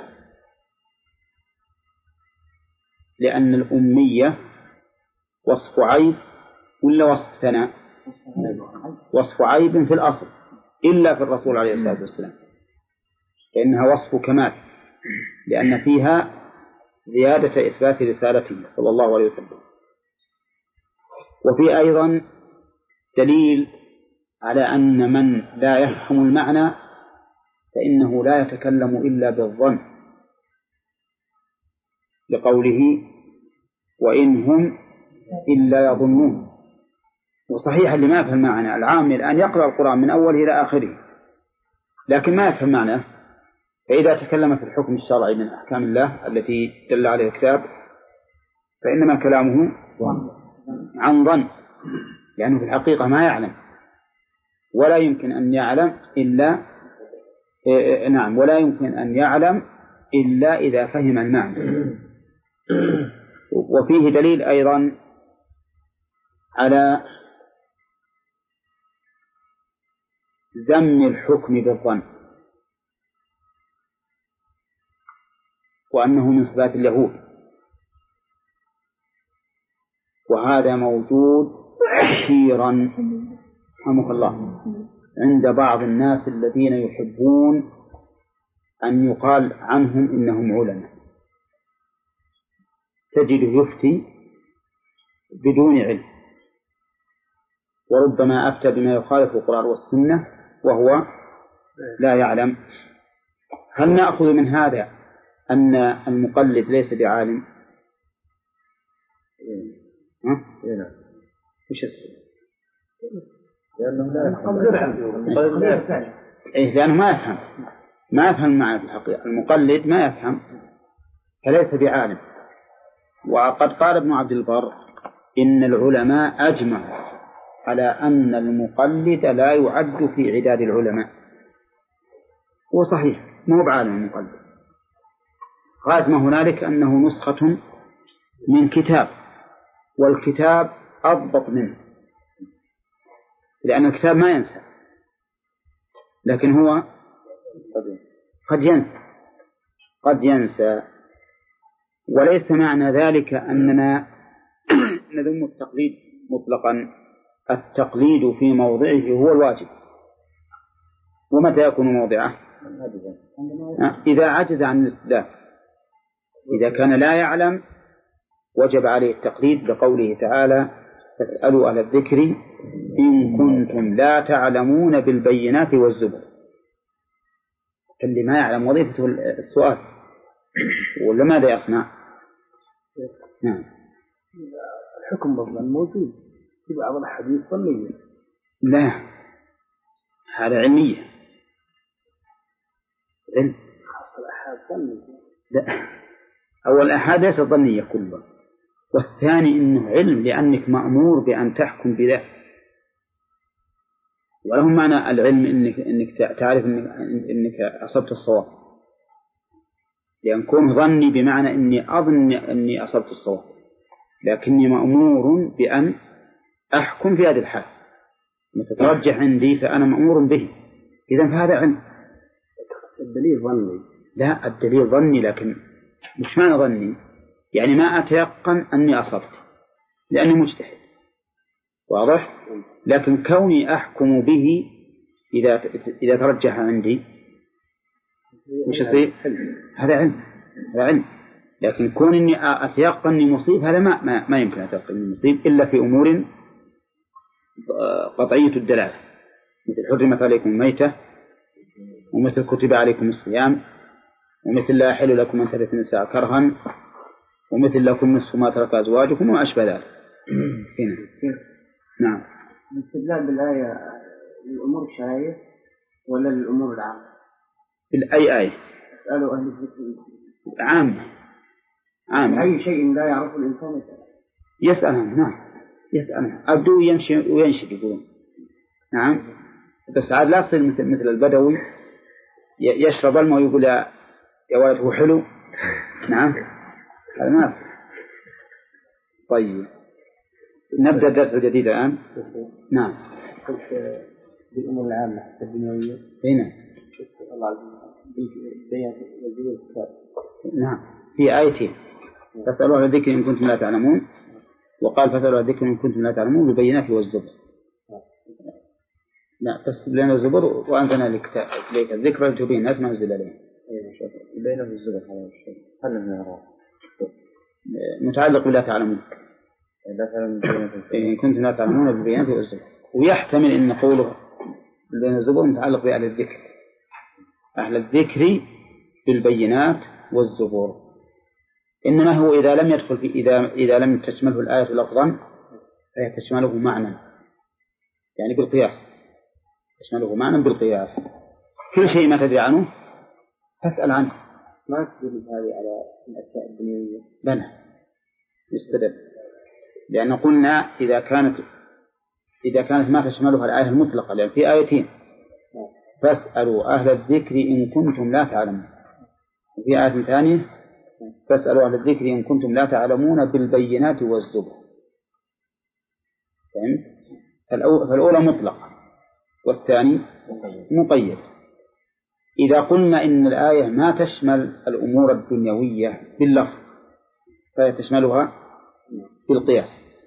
لأن الأمية وصف عيب ولا وصف ثناء؟ وصف عيب في الأصل إلا في الرسول عليه الصلاة والسلام، فإنها وصف كمال، لأن فيها زيادة إثبات رسالته صلى الله عليه وسلم. وفي أيضا دليل على أن من لا يفهم المعنى فإنه لا يتكلم إلا بالظن، لقوله وإنهم إلا يظنون. وصحيح اللي ما يفهم المعنى العامل أن يقرأ القرآن من أوله إلى آخره لكن ما يفهم معناه، فإذا تكلم في الحكم الشرعي من أحكام الله التي دل عليه الكتاب فإنما كلامه عن ظن، لأنه في الحقيقة ما يعلم، ولا يمكن أن يعلم إلا إيه نعم ولا يمكن أن يعلم إلا إذا فهم المعنى. وفيه دليل أيضا على ذم الحكم بالظن، وأنه من صفات اليهود، وهذا موجود كثيرا رحمه الله عند بعض الناس الذين يحبون أن يقال عنهم إنهم علماء، تجده يفتي بدون علم، وربما أفتى بما يخالف القرآن والسنة وهو لا يعلم. هل نأخذ من هذا أن المقلد ليس بعالم؟ ها؟ إيش السبب؟ لأنه لا يفهم. إيه لأنه ما يفهم ما يفهم معنى في الحقيقة. المقلد ما يفهم فليس بعالم. وقد قال ابن عبد البر إن العلماء أجمعوا على أن المقلد لا يعد في عداد العلماء. وصحيح ما هو بعالم المقلد، غاية ما هنالك أنه نسخة من كتاب، والكتاب أضبط منه، لأن الكتاب ما ينسى، لكن هو قد ينسى قد ينسى وليس معنى ذلك أننا نذم التقليد مطلقا. التقليد في موضعه هو الواجب. ومتى يكون موضعه؟ إذا عجز عن الاستدلال. إذا كان لا يعلم وجب عليه التقليد لقوله تعالى فاسألوا أهل الذكر إن كنتم لا تعلمون بالبينات والزبر. اللي ما يعلم وظيفته السؤال، ولا ماذا يصنع؟ نعم. الحكم بالظن موجود في بعض الحديث ظنية. لا، هذا علمية. علم. خاصة الأحاد ظنية. لا، أول الأحاد ليس ظنية كلها، والثاني إنه علم لأنك مأمور بأن تحكم بذلك، وله معنى العلم إنك إنك تعرف إنك, إنك أصبت الصواب، لأن كون ظني بمعنى إني أظن إني أصبت الصواب، لكني مأمور بأن أحكم في هذه الحال، متترجح عندي فأنا مأمور به، إذن فهذا علم. الدليل ظني. لا، الدليل ظني، لكن مش معنى ظني يعني ما أتيقن أني أصبت لأني مجتهد، واضح؟ لكن كوني أحكم به إذا إذا ترجح عندي مش يصير؟ هذا علم، هذا علم. لكن كون إني أتيقن إني مصيب هذا ما ما, ما يمكن أتيقن إني مصيب إلا في أمور قطعية الدلالة، مثل حرمت عليكم الميتة، ومثل كتب عليكم الصيام، ومثل لا يحل لكم أن ترثوا النساء كرها، ومثل لكم نصف ما ترك أزواجكم وما أشبه ذلك. هنا نعم. الاستدلال بالآية للأمور الشرعية ولا للأمور العامة؟ بالأي آية؟ اسألوا أهل الذكر. عامة، عامة. أي شيء لا يعرفه الإنسان يسألهم. نعم يسألهم. أبدو يمشي وينشد يقولون. نعم. بس عاد لا تصير مثل مثل البدوي يشرب الماء ويقول يا ولد هو حلو. نعم هذا ما. طيب نبدأ الدرس الجديد الآن. نعم. بالأمور العامة الدنيوية. هنا. الله عز وجل. نعم في آيتين. فاسألوا أهل الذكر إن كنتم لا تعلمون، وقال فاسألوا أهل الذكر إن كنتم لا تعلمون بالبينات والزبر. لا فاسأل لنا الزبر وأنزلنا إليك الذكر لتبين الناس ما نزل عليهم. البينات والزبر هذا الشيء. هل نعرف؟ متعلق بلا تعلمون. إن كنتم لا تعلمون بالبينات والزبر، ويحتمل أن قوله بين الزبر متعلق بأهل الذكر، أهل الذكر بالبينات والزبر. إنما هو إذا لم يدخل في إذا إذا لم تشمله الآية لفظا فهي تشمله معنى، يعني بالقياس، تشمله معنى بالقياس. كل شيء ما تدري عنه فاسأل عنه. ما تدل هذه على الأشياء الدنيوية؟ بلى يستدل، لأن قلنا إذا كانت إذا كانت ما تشملها الآية المطلقة، لأن في آيتين فاسألوا أهل الذكر إن كنتم لا تعلمون، وفي آية ثانية فاسألوا أهل الذكر إن كنتم لا تعلمون بالبينات والزبر. فهمت؟ فالأولى مطلقة والثاني مقيد. إذا قلنا إن الآية ما تشمل الأمور الدنيوية باللفظ فهي تشملها بالقياس.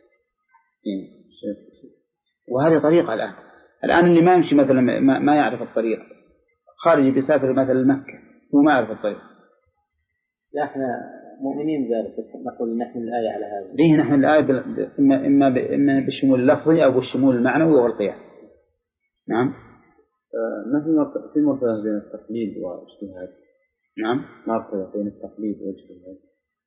وهذه طريقة الآن الآن اللي ما يمشي مثلا ما, ما يعرف الطريق، خارج بيسافر مثلا مكة وما يعرف الطريق. لا احنا مؤمنين ذلك، نقول نحن الآية على هذا. ليه نحن الآية بال... إما إما ب... إما بالشمول اللفظي أو بالشمول المعنوي والقياس. نعم. ما في في مرتبط بين التقليد والاجتهاد. نعم. مرتبط بين التقليد والاجتهاد.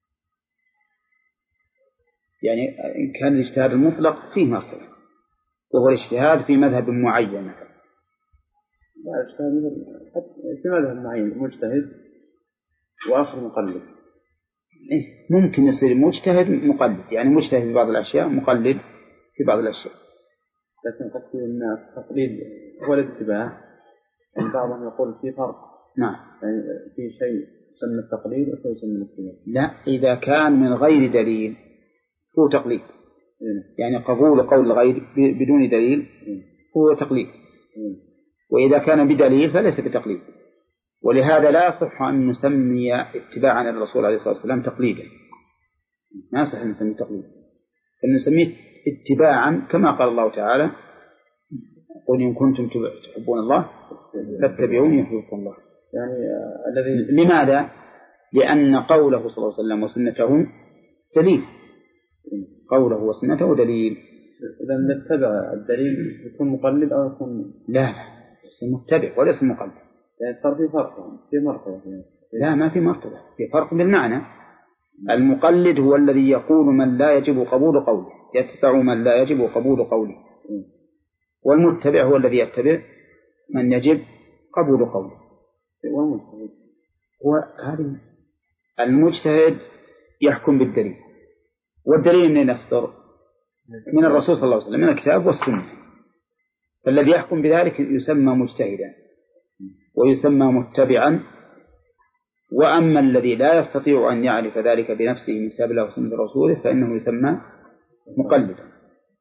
يعني إن كان الاجتهاد المطلق فيه مرتبط، وهو الاجتهاد في مذهب معين مثلا. لا اجتهاد في مذهب معين مجتهد وآخر مقلد. إيه ممكن يصير مجتهد مقلد، يعني مجتهد في بعض الأشياء مقلد في بعض الأشياء. لكن قد أن التقليد هو الاتباع، يعني بعضهم يقول في فرق. نعم. يعني في شيء يسمى التقليد وشيء يسمى الاتباع. لا إذا كان من غير دليل هو تقليد. يعني قبول قول الغير بدون دليل هو تقليد، وإذا كان بدليل فليس بتقليد. ولهذا لا يصح أن نسمي اتباعنا للرسول عليه الصلاة والسلام تقليدا، ما يصح أن نسميه تقليدا، أن نسميه اتباعا كما قال الله تعالى قل إن كنتم تحبون الله فاتبعوني يحببكم الله. يعني الذي لماذا؟ لأن قوله صلى الله عليه وسلم وسنته دليل، قوله وسنته دليل. إذا نتبع الدليل يكون مقلد أو يكون لا لا متبع وليس مقلد. يعني صار في فرق في مرتبة. لا ما في مرتبة، في فرق بالمعنى. المقلد هو الذي يقول من لا يجب قبول قوله، يتبع من لا يجب قبول قوله، والمتبع هو الذي يتبع من يجب قبول قوله. والمجتهد هو هذه المجتهد يحكم بالدليل، والدليل من يصدر من الرسول صلى الله عليه وسلم من الكتاب والسنة. فالذي يحكم بذلك يسمى مجتهدا ويسمى متبعا. وأما الذي لا يستطيع أن يعرف ذلك بنفسه من كتاب الله وسنة رسوله فإنه يسمى مقلدا.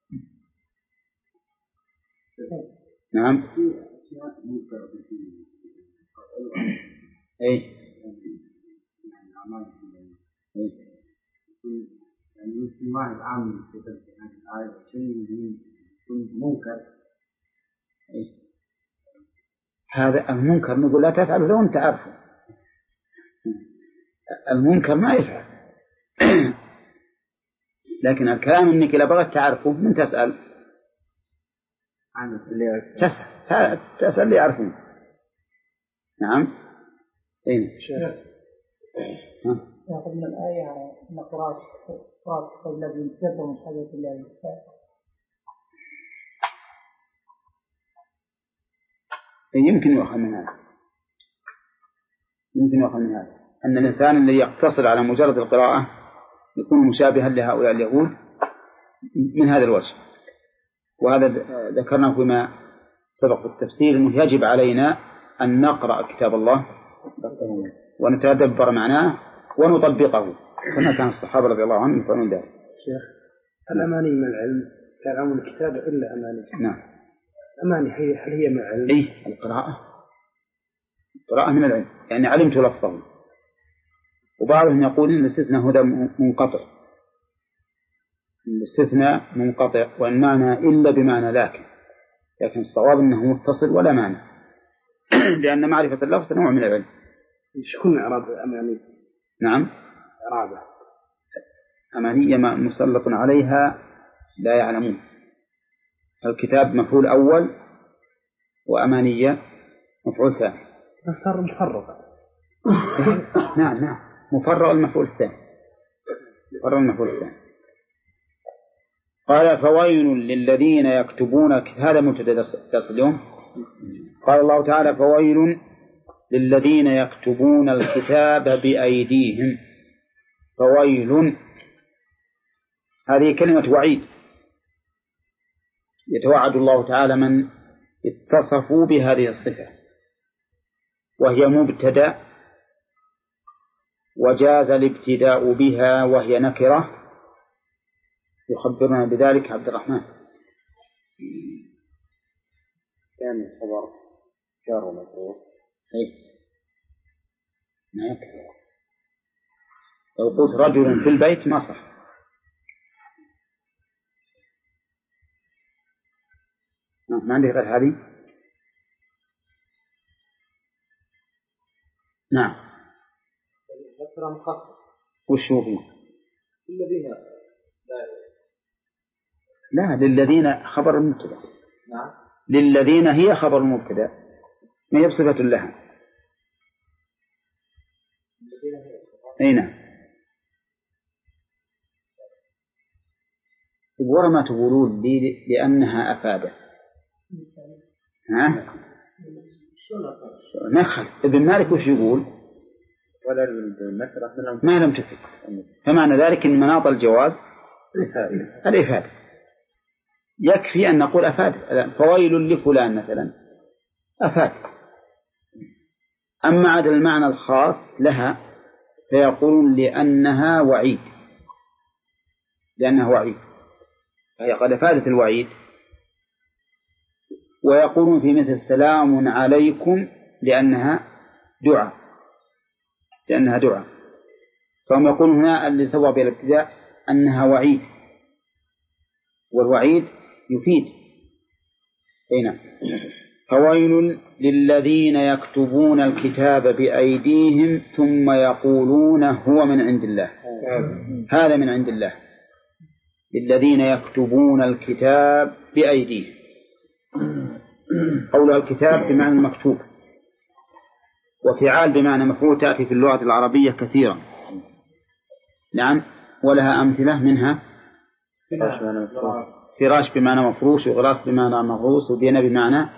نعم. أي يعني مثل ما العام في هذه الآية شيء يكون منكر. هذا المنكر نقول لا تفعله لو أنت عارفه. المنكر ما يفعل. لكن الكلام إنك إذا بغيت تعرفه من تسأل تسأل تسأل اللي يعرفون. نعم. أين يأخذ من الآية أن قراءة قراءة الذي ينتظر من حاجة الله يمكن يؤخذ من هذا. يمكن يؤخذ من هذا أن الإنسان الذي يقتصر على مجرد القراءة يكون مشابها لهؤلاء اليهود من هذا الوجه. وهذا ذكرنا فيما سبق في التفسير أنه يجب علينا أن نقرأ كتاب الله ونتدبر معناه ونطبقه كما كان الصحابة رضي الله عنهم يفعلون ذلك. شيخ الأماني من العلم كلام الكتاب إلا أماني. نعم. أماني هي هل هي من العلم؟ إيه القراءة القراءة من العلم يعني علمت لفظه. وبعضهم يقول إن الاستثناء هذا منقطع. الاستثناء منقطع وإن معنى إلا بمعنى لكن لكن الصواب أنه متصل ولا معنى لأن معرفة اللفظ نوع من العلم. شكون إعراب أماني؟ نعم. إعرابه أمانية ما مسلط عليها لا يعلمون. الكتاب مفعول أول وأمانية مفعول ثاني. صار مفرغ. نعم نعم مفرغ المفعول الثاني. مفرغ المفعول الثاني. قال فويل للذين يكتبون هذا مبتدأ درس اليوم. قال الله تعالى فويل للذين يكتبون الكتاب بأيديهم. فويل هذه كلمة وعيد يتوعد الله تعالى من اتصفوا بهذه الصفة وهي مبتدأ وجاز الابتداء بها وهي نكرة. يخبرنا بذلك عبد الرحمن. كان خبر جار ومجرور. أي ما يكفي. لو قلت رجل في البيت ما صح. ما عندي غير هذه. نعم. ذكر مخصص. وش هو فيه؟ الذين لا للذين خبر المبتدأ. نعم. للذين هي خبر المبتدأ ما هي بصفة لها. أي نعم. ورا ما تقولون لي لأنها أفادة. ها؟ نخل ابن مالك وش يقول؟ ولا النكرة ما لم تفد. فمعنى ذلك إن مناط الجواز الإفادة. يكفي أن نقول أفاد. فويل لفلان مثلا أفاد. أما عاد المعنى الخاص لها فيقولون لأنها وعيد لأنها وعيد فهي قد أفادت الوعيد. ويقولون في مثل سلام عليكم لأنها دعاء لأنها دعاء. فهم يقولون هنا اللي سوى بالابتداء أنها وعيد والوعيد يفيد. هنا فويل للذين يكتبون الكتاب بأيديهم ثم يقولون هو من عند الله. هذا من عند الله. للذين يكتبون الكتاب بأيديهم. قولها الكتاب بمعنى المكتوب وفعال بمعنى مفعول تأتي في اللغة العربية كثيرا. نعم. ولها أمثلة منها فراش بمعنى مفروش وغراس بمعنى مغروس وبينة بمعنى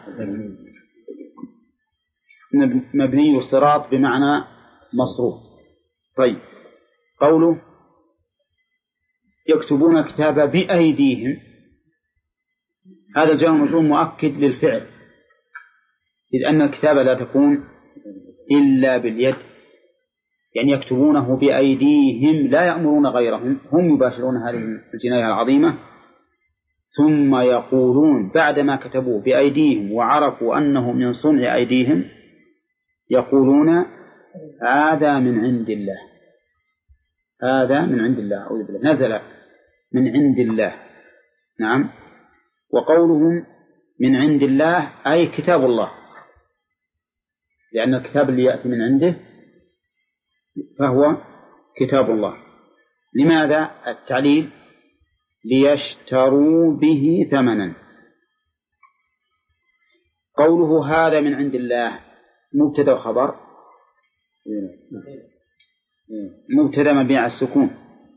مبني وصراط بمعنى مصروف. طيب قوله يكتبون الكتاب بأيديهم، هذا الجار والمجرور مؤكد للفعل، إذ أن الكتابة لا تكون إلا باليد، يعني يكتبونه بأيديهم لا يأمرون غيرهم، هم يباشرون هذه الجناية العظيمة، ثم يقولون بعدما كتبوه بأيديهم وعرفوا أنه من صنع أيديهم يقولون هذا من عند الله، هذا من عند الله أعوذ بالله، نزل من عند الله. نعم. وقولهم من عند الله أي كتاب الله، لأن الكتاب اللي يأتي من عنده فهو كتاب الله. لماذا التعليل؟ ليشتروا به ثمنا. قوله هذا من عند الله مبتدأ وخبر، مبتدأ مبني على السكون،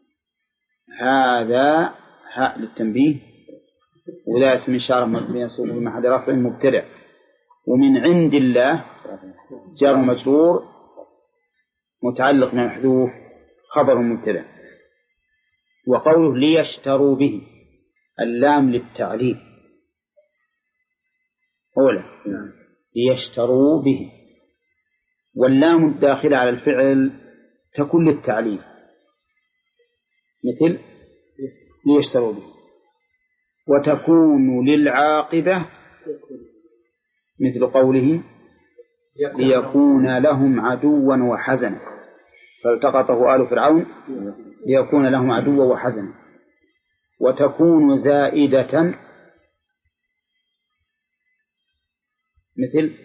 هذا هاء للتنبيه، ولا اسم إشارة مبني على محل رفع مبتدأ، ومن عند الله جار مجرور متعلق بمحذوف خبر مبتدأ. وقوله ليشتروا به اللام للتعليل أولا ليشتروا به، واللام الداخلة على الفعل تكون للتعليل مثل ليشتروا به، وتكون للعاقبة مثل قوله ليكون لهم عدوا وحزنا، فالتقطه آل فرعون ليكون لهم عدوا وحزنا. وتكون زائدة مثل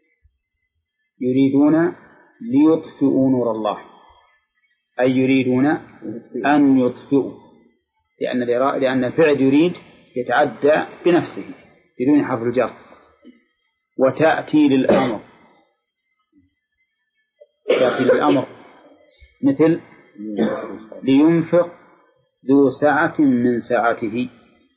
يريدون ليطفئوا نور الله، أي يريدون أن يطفئوا، لأن لأن الفعل يريد يتعدى بنفسه بدون حرف الجر. وتأتي للأمر، تأتي للأمر مثل لينفق ذو سعة من سعته.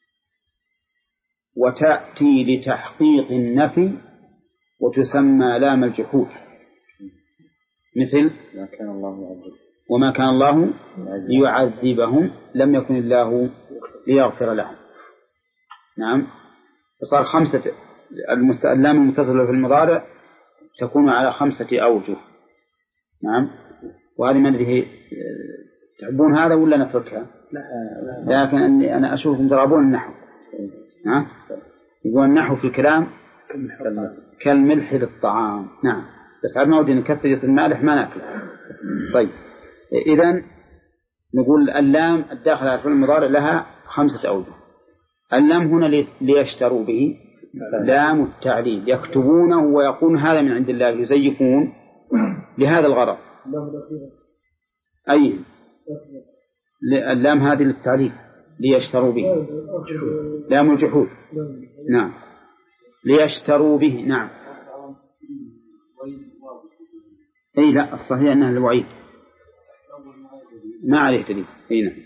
وتأتي لتحقيق النفي وتسمى لام الجحود مثل وما كان الله ليعذبهم لم يكن الله ليغفر لهم. نعم. فصار خمسة، اللام المتصلة في المضارع تكون على خمسة أوجه. نعم. وهذه ما أدري تحبون هذا ولا نتركها؟ لكن أني أنا أشوفكم ترابون النحو. نعم. يقول النحو في الكلام كالملح للطعام. نعم. بس عاد ما ودي نكثر يصير المالح ما نأكل. طيب إذن نقول اللام الداخل على المضارع لها خمسة أوجه. اللام هنا ليشتروا به لام التعليل، يكتبونه ويقول هذا من عند الله، يزيفون لهذا الغرض. أي اللام هذه للتعليل ليشتروا به، لام الجحود. نعم. ليشتروا به. نعم. أي لا، الصحيح أنها الوعيد ما عليه دليل. أي نعم.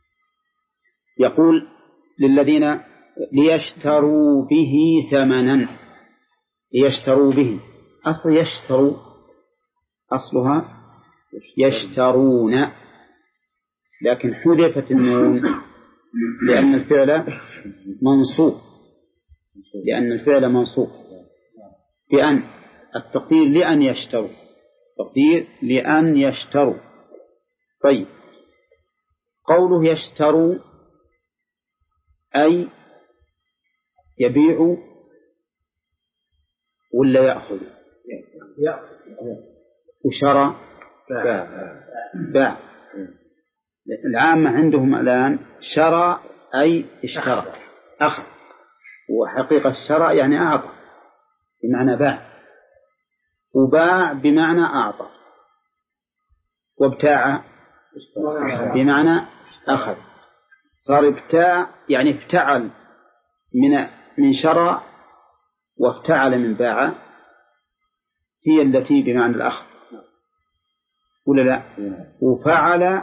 يقول للذين ليشتروا به ثمنا، ليشتروا به أصل يشتروا أصلها يشترون، لكن حذفت النون لأن الفعل منصوب، لأن الفعل منصوب بأن، التقدير لأن يشتروا، تقدير لأن يشتروا. طيب قوله يشتروا أي يبيع ولا يأخذ؟ وشرى باع. العامة عندهم الآن شرى أي اشترى أخذ، وحقيقة الشرى يعني أعطى بمعنى باع، وباع بمعنى أعطى، وابتاع بمعنى أخذ. صار ابتاع يعني افتعل من من شرى، وافتعل من باع، هي التي بمعنى الأخذ ولا لا؟ وفعل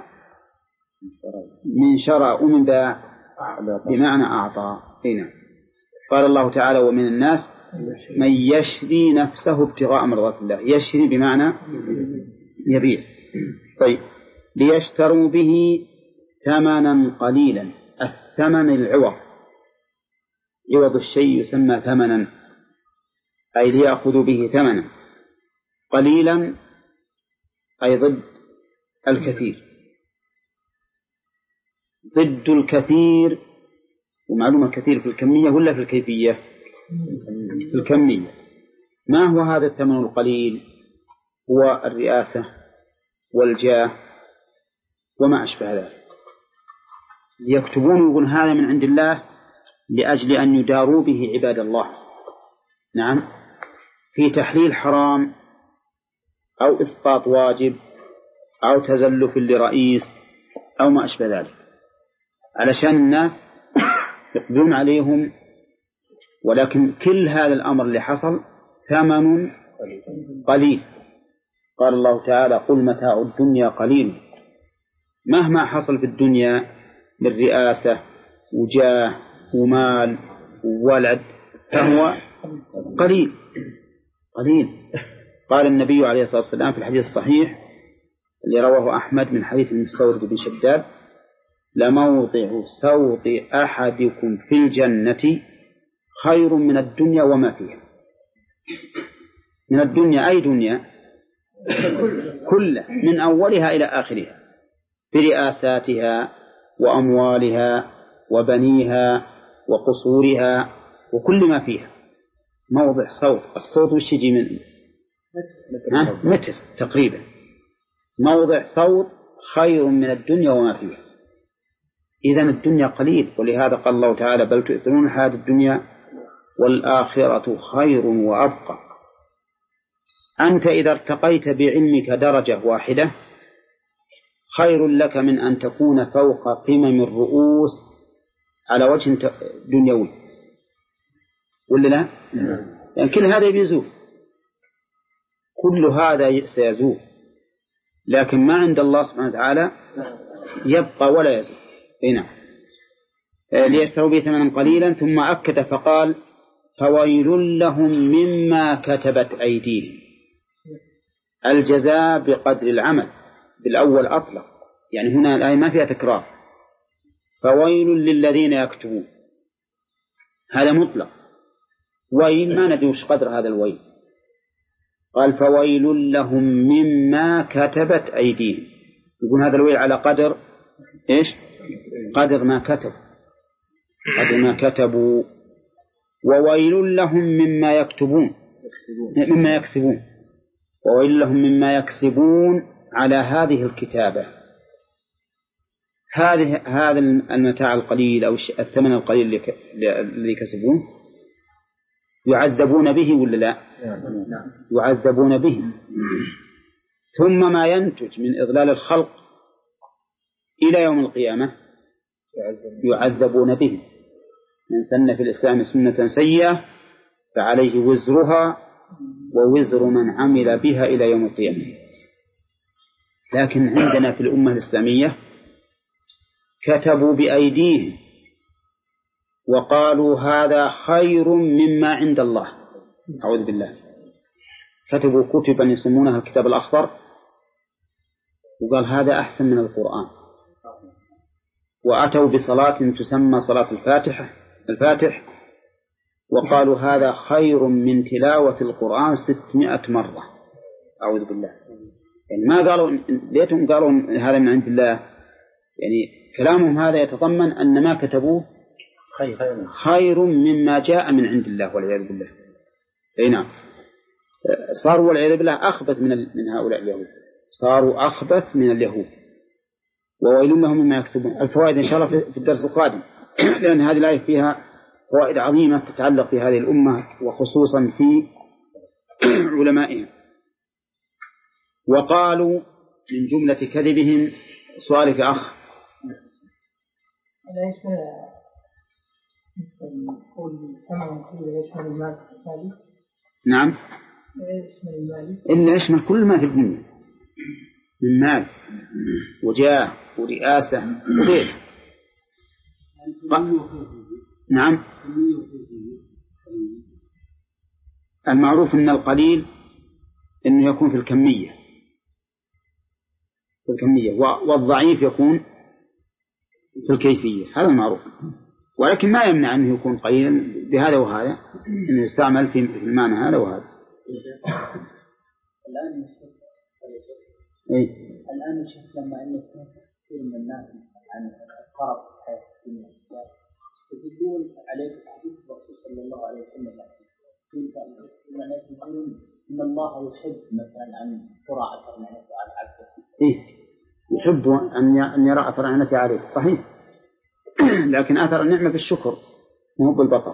من شرى ومن باع بمعنى أعطى. هنا قال الله تعالى ومن الناس من يشري نفسه ابتغاء مرضات الله، يشري بمعنى يبيع. طيب ليشتروا به ثمنا قليلا. الثمن العوض، عوض الشيء يسمى ثمنا، أي ليأخذوا به ثمنا. قليلا أي ضد الكثير، ضد الكثير. ومعلومة كثير في الكمية ولا في الكيفية؟ في الكمية. ما هو هذا الثمن القليل؟ هو الرئاسة والجاه وما أشبه ذلك. يكتبون يقول هذا من عند الله لأجل أن يداروا به عباد الله. نعم، في تحليل حرام أو إسقاط واجب أو تزلف لرئيس أو ما أشبه ذلك، علشان الناس يقبلون عليهم. ولكن كل هذا الأمر اللي حصل ثمن قليل. قال الله تعالى: قل متاع الدنيا قليل. مهما حصل في الدنيا من رئاسة وجاه ومال وولد فهو قليل قليل. قال النبي عليه الصلاة والسلام في الحديث الصحيح اللي رواه أحمد من حديث المستورد بن شداد: لموضع سوط أحدكم في الجنة خير من الدنيا وما فيها. من الدنيا أي دنيا؟ كلها من أولها إلى آخرها، برئاساتها وأموالها وبنيها وقصورها وكل ما فيها. موضع صوت، الصوت وش يجي من متر تقريبا. موضع صوت خير من الدنيا وما فيها. إذن الدنيا قليل، ولهذا قال الله تعالى: بل تؤثرون الحياة الدنيا والآخرة خير وأبقى. أنت إذا ارتقيت بعلمك درجة واحدة خير لك من أن تكون فوق قمم الرؤوس على وجه دنيوي، ولا لا؟ يعني كل هذا يزول، كل هذا سيزول، لكن ما عند الله سبحانه وتعالى يبقى ولا يزول. هنا ليشتروا به ثمنا قليلا. ثم أكد فقال: فويل لهم مما كتبت أيديهم. الجزاء بقدر العمل، بالأول أطلق، يعني هنا الآية ما فيها تكرار. فويل للذين يكتبون، هذا مطلق. ويل ما ندري وش قدر هذا الويل. قال: فويل لهم مما كتبت أيديهم. يقول هذا الويل على قدر إيش؟ قدر ما كتب، قدر ما كتبوا. وويل لهم مما يكتبون، مما يكسبون. وويل لهم مما يكسبون على هذه الكتابة. هذه هذا المتاع القليل أو الثمن القليل الذي كسبون يعذبون به ولا لا؟ يعذبون به. ثم ما ينتج من إضلال الخلق إلى يوم القيامة يعذبون به. من سن في الإسلام سنة سيئة فعليه وزرها ووزر من عمل بها إلى يوم القيامة. لكن عندنا في الأمة الإسلامية كتبوا بأيديهم وقالوا هذا خير مما عند الله. أعوذ بالله. كتبوا كتبا يسمونها الكتاب الأخضر وقال هذا أحسن من القرآن. وأتوا بصلاة تسمى صلاة الفاتحة الفاتح وقالوا هذا خير من تلاوة القرآن ستمائة مرة. أعوذ بالله. يعني ما قالوا ليتهم قالوا هذا من عند الله، يعني كلامهم هذا يتضمن أن ما كتبوه خير مما جاء من عند الله والعياذ بالله. أي نعم، صاروا والعياذ بالله أخبث من من هؤلاء اليهود، صاروا أخبث من اليهود. وويل لهم مما يكسبون. الفوائد إن شاء الله في الدرس القادم، لأن هذه الآية فيها فوائد عظيمة تتعلق في هذه الأمة وخصوصا في علمائها. وقالوا من جملة كذبهم سؤالك أخ أليس قول ثمن قليل يشمل المال الثالث؟ نعم، يشمل المال إلا يشمل كل ما في الدنيا من مال وجاه ورئاسة وغيره. نعم، المعروف أن القليل أنه يكون في الكمية في الكمية والضعيف يكون في الكيفية، هذا المعروف. ولكن ما يمنع أنه يكون قليلا بهذا وهذا، أنه يستعمل في المعنى هذا وهذا. الآن إيه؟ الآن نشوف لما أن كثير من الناس عن القرب في الحياة الدنيا يستدلون عليه حديث الرسول صلى الله عليه وسلم يقولون إن الله يحب مثلا أن ترى أثر نعمته على عبده. إيه؟ يحب أن أن يرى أثر نعمته عليه، صحيح. لكن أثر النعمة بالشكر مو بالبطر،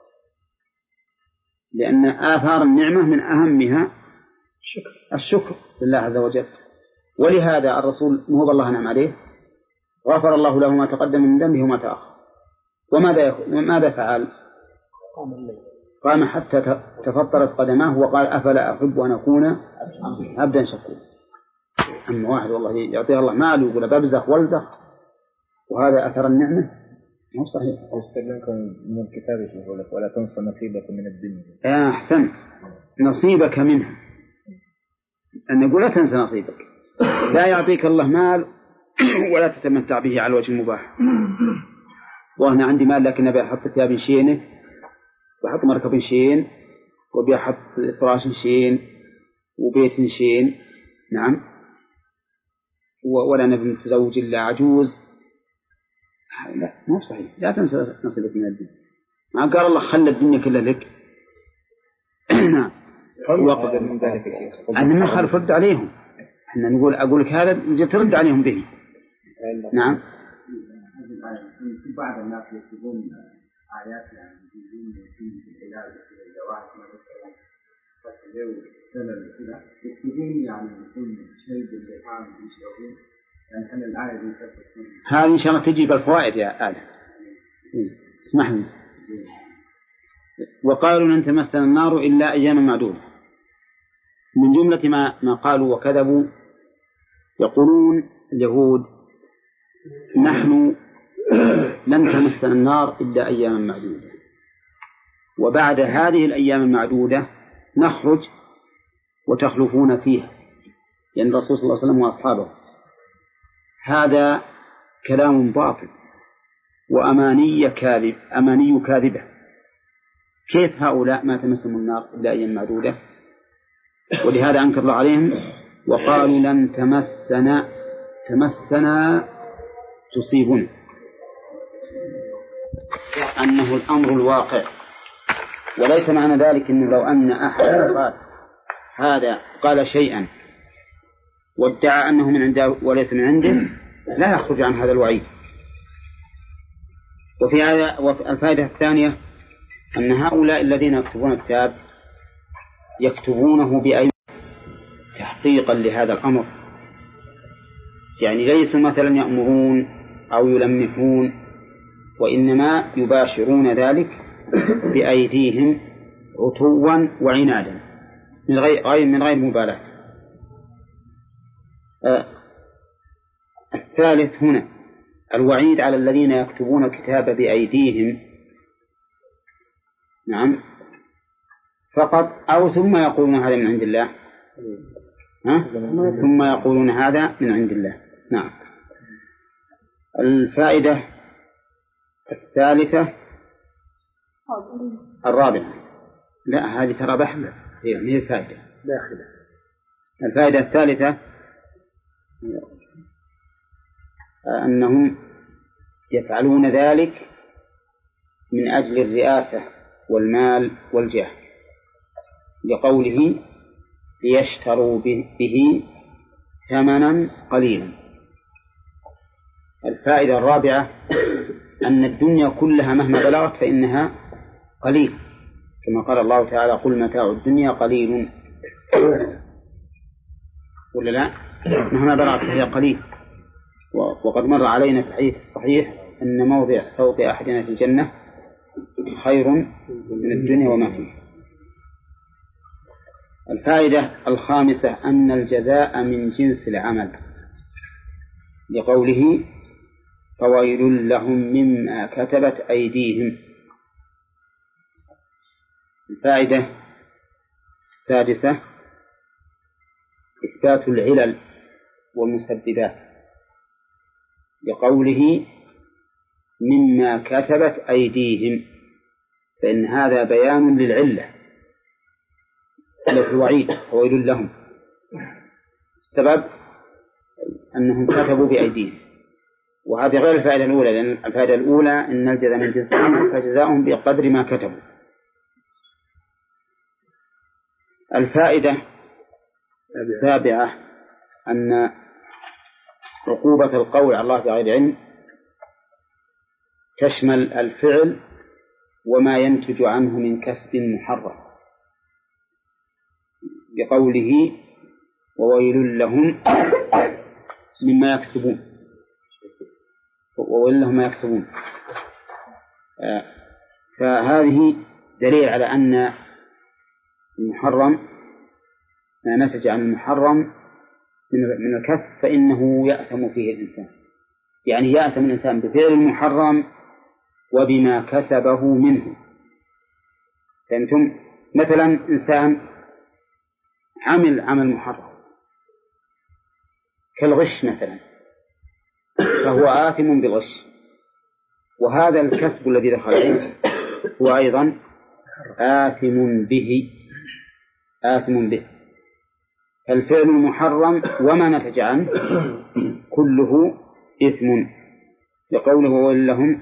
لأن آثار النعمة من أهمها الشكر لله عز وجل. ولهذا الرسول مو بالله نعم عليه غفر الله له ما تقدم من ذنبه وما تأخر. وماذا وماذا فعل؟ قام حتى تفطرت قدماه وقال أفلا أحب أن أكون عبدا شكورا. أما واحد والله يعطيه الله مال ويقول ببزخ والزخ وهذا أثر النعمة مو صحيح. أستلمكم من الكتاب يقول لك ولا تنسى نصيبك من الدنيا. يا أحسن، نصيبك منها، أن يقول لا تنسى نصيبك، لا يعطيك الله مال ولا تتمتع به على الوجه المباح. وأنا عندي مال لكن أبي أحط ثياب شينه وأحط مركب شين وبيحط فراش شين وبيت شين، نعم، ولا نبي متزوج إلا عجوز. لا مو صحيح، لا تنسى نصيبك من الدنيا. ما قال الله خلى الدنيا كلها لك. نعم. هذا من ذلك أنا ما خالف رد عليهم، احنا نقول أقول لك هذا جت ترد عليهم به. نعم. في بعض الناس يكتبون آيات يعني يجيبون في العلاج في الجواز ما مثلا فكذا وسلم كذا يكتبون يعني يكون شيء باللسان يشربون يعني أن الآية دي تفسر. هذه إن شاء الله تجي بالفوائد يا آله. اسمح لي. وقالوا لن تمسنا النار إلا أياما معدودة. من جملة ما ما قالوا وكذبوا يقولون اليهود نحن لن تمسنا النار إلا أياما معدودة، وبعد هذه الأيام المعدودة نخرج وتخلفون فيها، يعني الرسول صلى الله عليه وسلم وأصحابه. هذا كلام باطل وأماني كاذب أماني كاذبة. كيف هؤلاء ما تمسهم النار إلا أيام معدودة؟ ولهذا أنكر الله عليهم وقالوا لن تمسنا تمسنا تصيبنا، أنه الأمر الواقع. وليس معنى ذلك أنه لو أن أحد قال هذا قال شيئا وادعى أنه من عنده وليس من عنده لا يخرج عن هذا الوعيد. وفي هذا وفي الفائدة الثانية أن هؤلاء الذين يكتبون الكتاب يكتبونه بأي تحقيقا لهذا الأمر، يعني ليسوا مثلا يأمرون أو يلمحون، وإنما يباشرون ذلك بأيديهم عتوا وعنادا من غير من غير مبالاة. آه الثالث هنا الوعيد على الذين يكتبون الكتاب بأيديهم، نعم، فقط أو ثم يقولون هذا من عند الله، ها؟ ثم يقولون هذا من عند الله. نعم. الفائدة الثالثة الرابعة، لا هذه ترى بحث هي هي الفائدة داخلة. الفائدة الثالثة أنهم يفعلون ذلك من أجل الرئاسة والمال والجاه، لقوله ليشتروا به ثمنا قليلا. الفائدة الرابعة أن الدنيا كلها مهما بلغت فإنها قليل، كما قال الله تعالى قل متاع الدنيا قليل، ولا لا؟ مهما بلغت فهي قليل. وقد مر علينا في الحديث الصحيح أن موضع صوت أحدنا في الجنة خير من الدنيا وما فيها. الفائدة الخامسة أن الجزاء من جنس العمل، لقوله فويل لهم مما كتبت أيديهم. الفائدة السادسة إثبات العلل والمسببات، لقوله مما كتبت أيديهم، فإن هذا بيان للعلة التي الوعيد وويل لهم. السبب أنهم كتبوا بأيديهم، وهذه غير الفائدة الأولى، لأن الفائدة الأولى أن الجزاء من جنس العمل فجزاؤهم بقدر ما كتبوا. الفائدة السابعة أن عقوبة القول على الله بغير علم تشمل الفعل وما ينتج عنه من كسب محرم، بقوله وويل لهم مما يكسبون، وويل لهم ما يكسبون. آه فهذه دليل على أن المحرم ما نتج عن المحرم من الكسب فإنه يأثم فيه الإنسان، يعني يأثم الإنسان بفعل المحرم وبما كسبه منه. فأنتم مثلا إنسان عمل عمل محرم كالغش مثلا، فهو آثم بالغش، وهذا الكسب الذي دخل عليه هو أيضا آثم به آثم به الفعل المحرم وما نتج عنه كله إثم، لقوله وويل لهم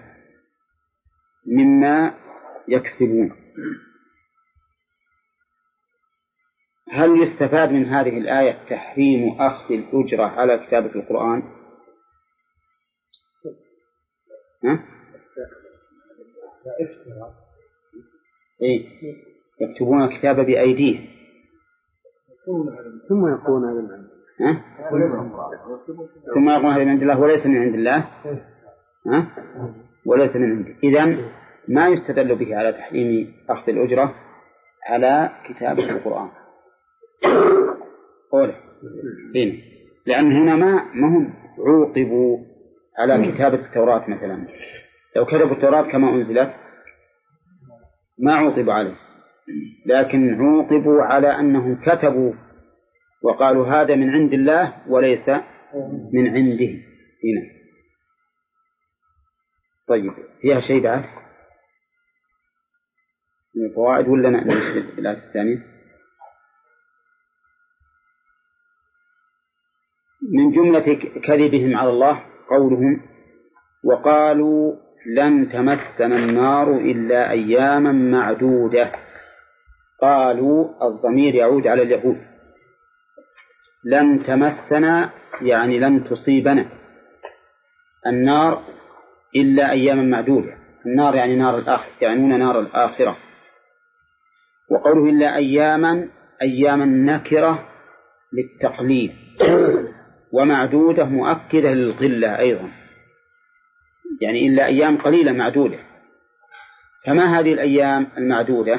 مما يكسبون. هل يستفاد من هذه الآية تحريم أخذ الأجرة على كتابة القرآن؟ ها؟ إيه؟ يكتبون كتابة بأيديهم ثم يقولون هذا من عند الله، ثم يقولون هذا من عند الله وليس من عند الله، ها؟ وليس من عند. إذن ما يستدل به على تحريم أخذ الأجرة على كتابة القرآن قوله هنا، لأن هنا ما ما هم عوقبوا على كتابة التوراة مثلا، لو كتبوا التوراة كما أنزلت ما عوقبوا عليه، لكن عوقبوا على أنهم كتبوا وقالوا هذا من عند الله وليس من عنده هنا. طيب فيها شيء بعد من الفوائد ولا نمشي بالآية الثانية؟ من جملة كذبهم على الله قولهم وقالوا لن تمسنا النار إلا أياما معدودة. قالوا الضمير يعود على اليهود، لن تمسنا يعني لن تصيبنا النار إلا أياما معدودة. النار يعني نار الآخرة، يعنون نار الآخرة. وقوله إلا أياما أياما نكرة للتقليل، ومعدودة مؤكدة للقلة أيضا، يعني إلا أيام قليلة معدودة. فما هذه الأيام المعدودة؟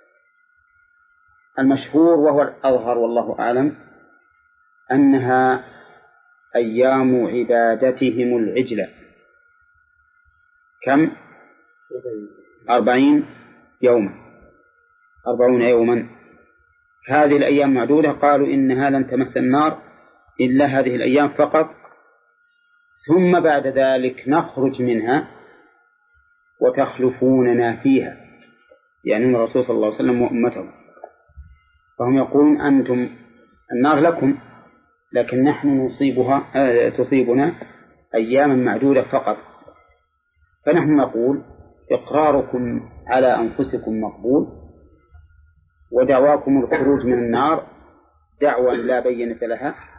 المشهور وهو الأظهر والله أعلم أنها أيام عبادتهم العجلة. كم؟ أربعين يوما أربعون يوما. هذه الأيام معدودة. قالوا إنها لن تمس النار إلا هذه الأيام فقط، ثم بعد ذلك نخرج منها وتخلفوننا فيها، يعني الرسول صلى الله عليه وسلم وأمته. فهم يقولون أنتم النار لكم لكن نحن نصيبها آه تصيبنا أياما معدودة فقط. فنحن نقول إقراركم على أنفسكم مقبول، ودعواكم الخروج من النار دعوة لا بينة لها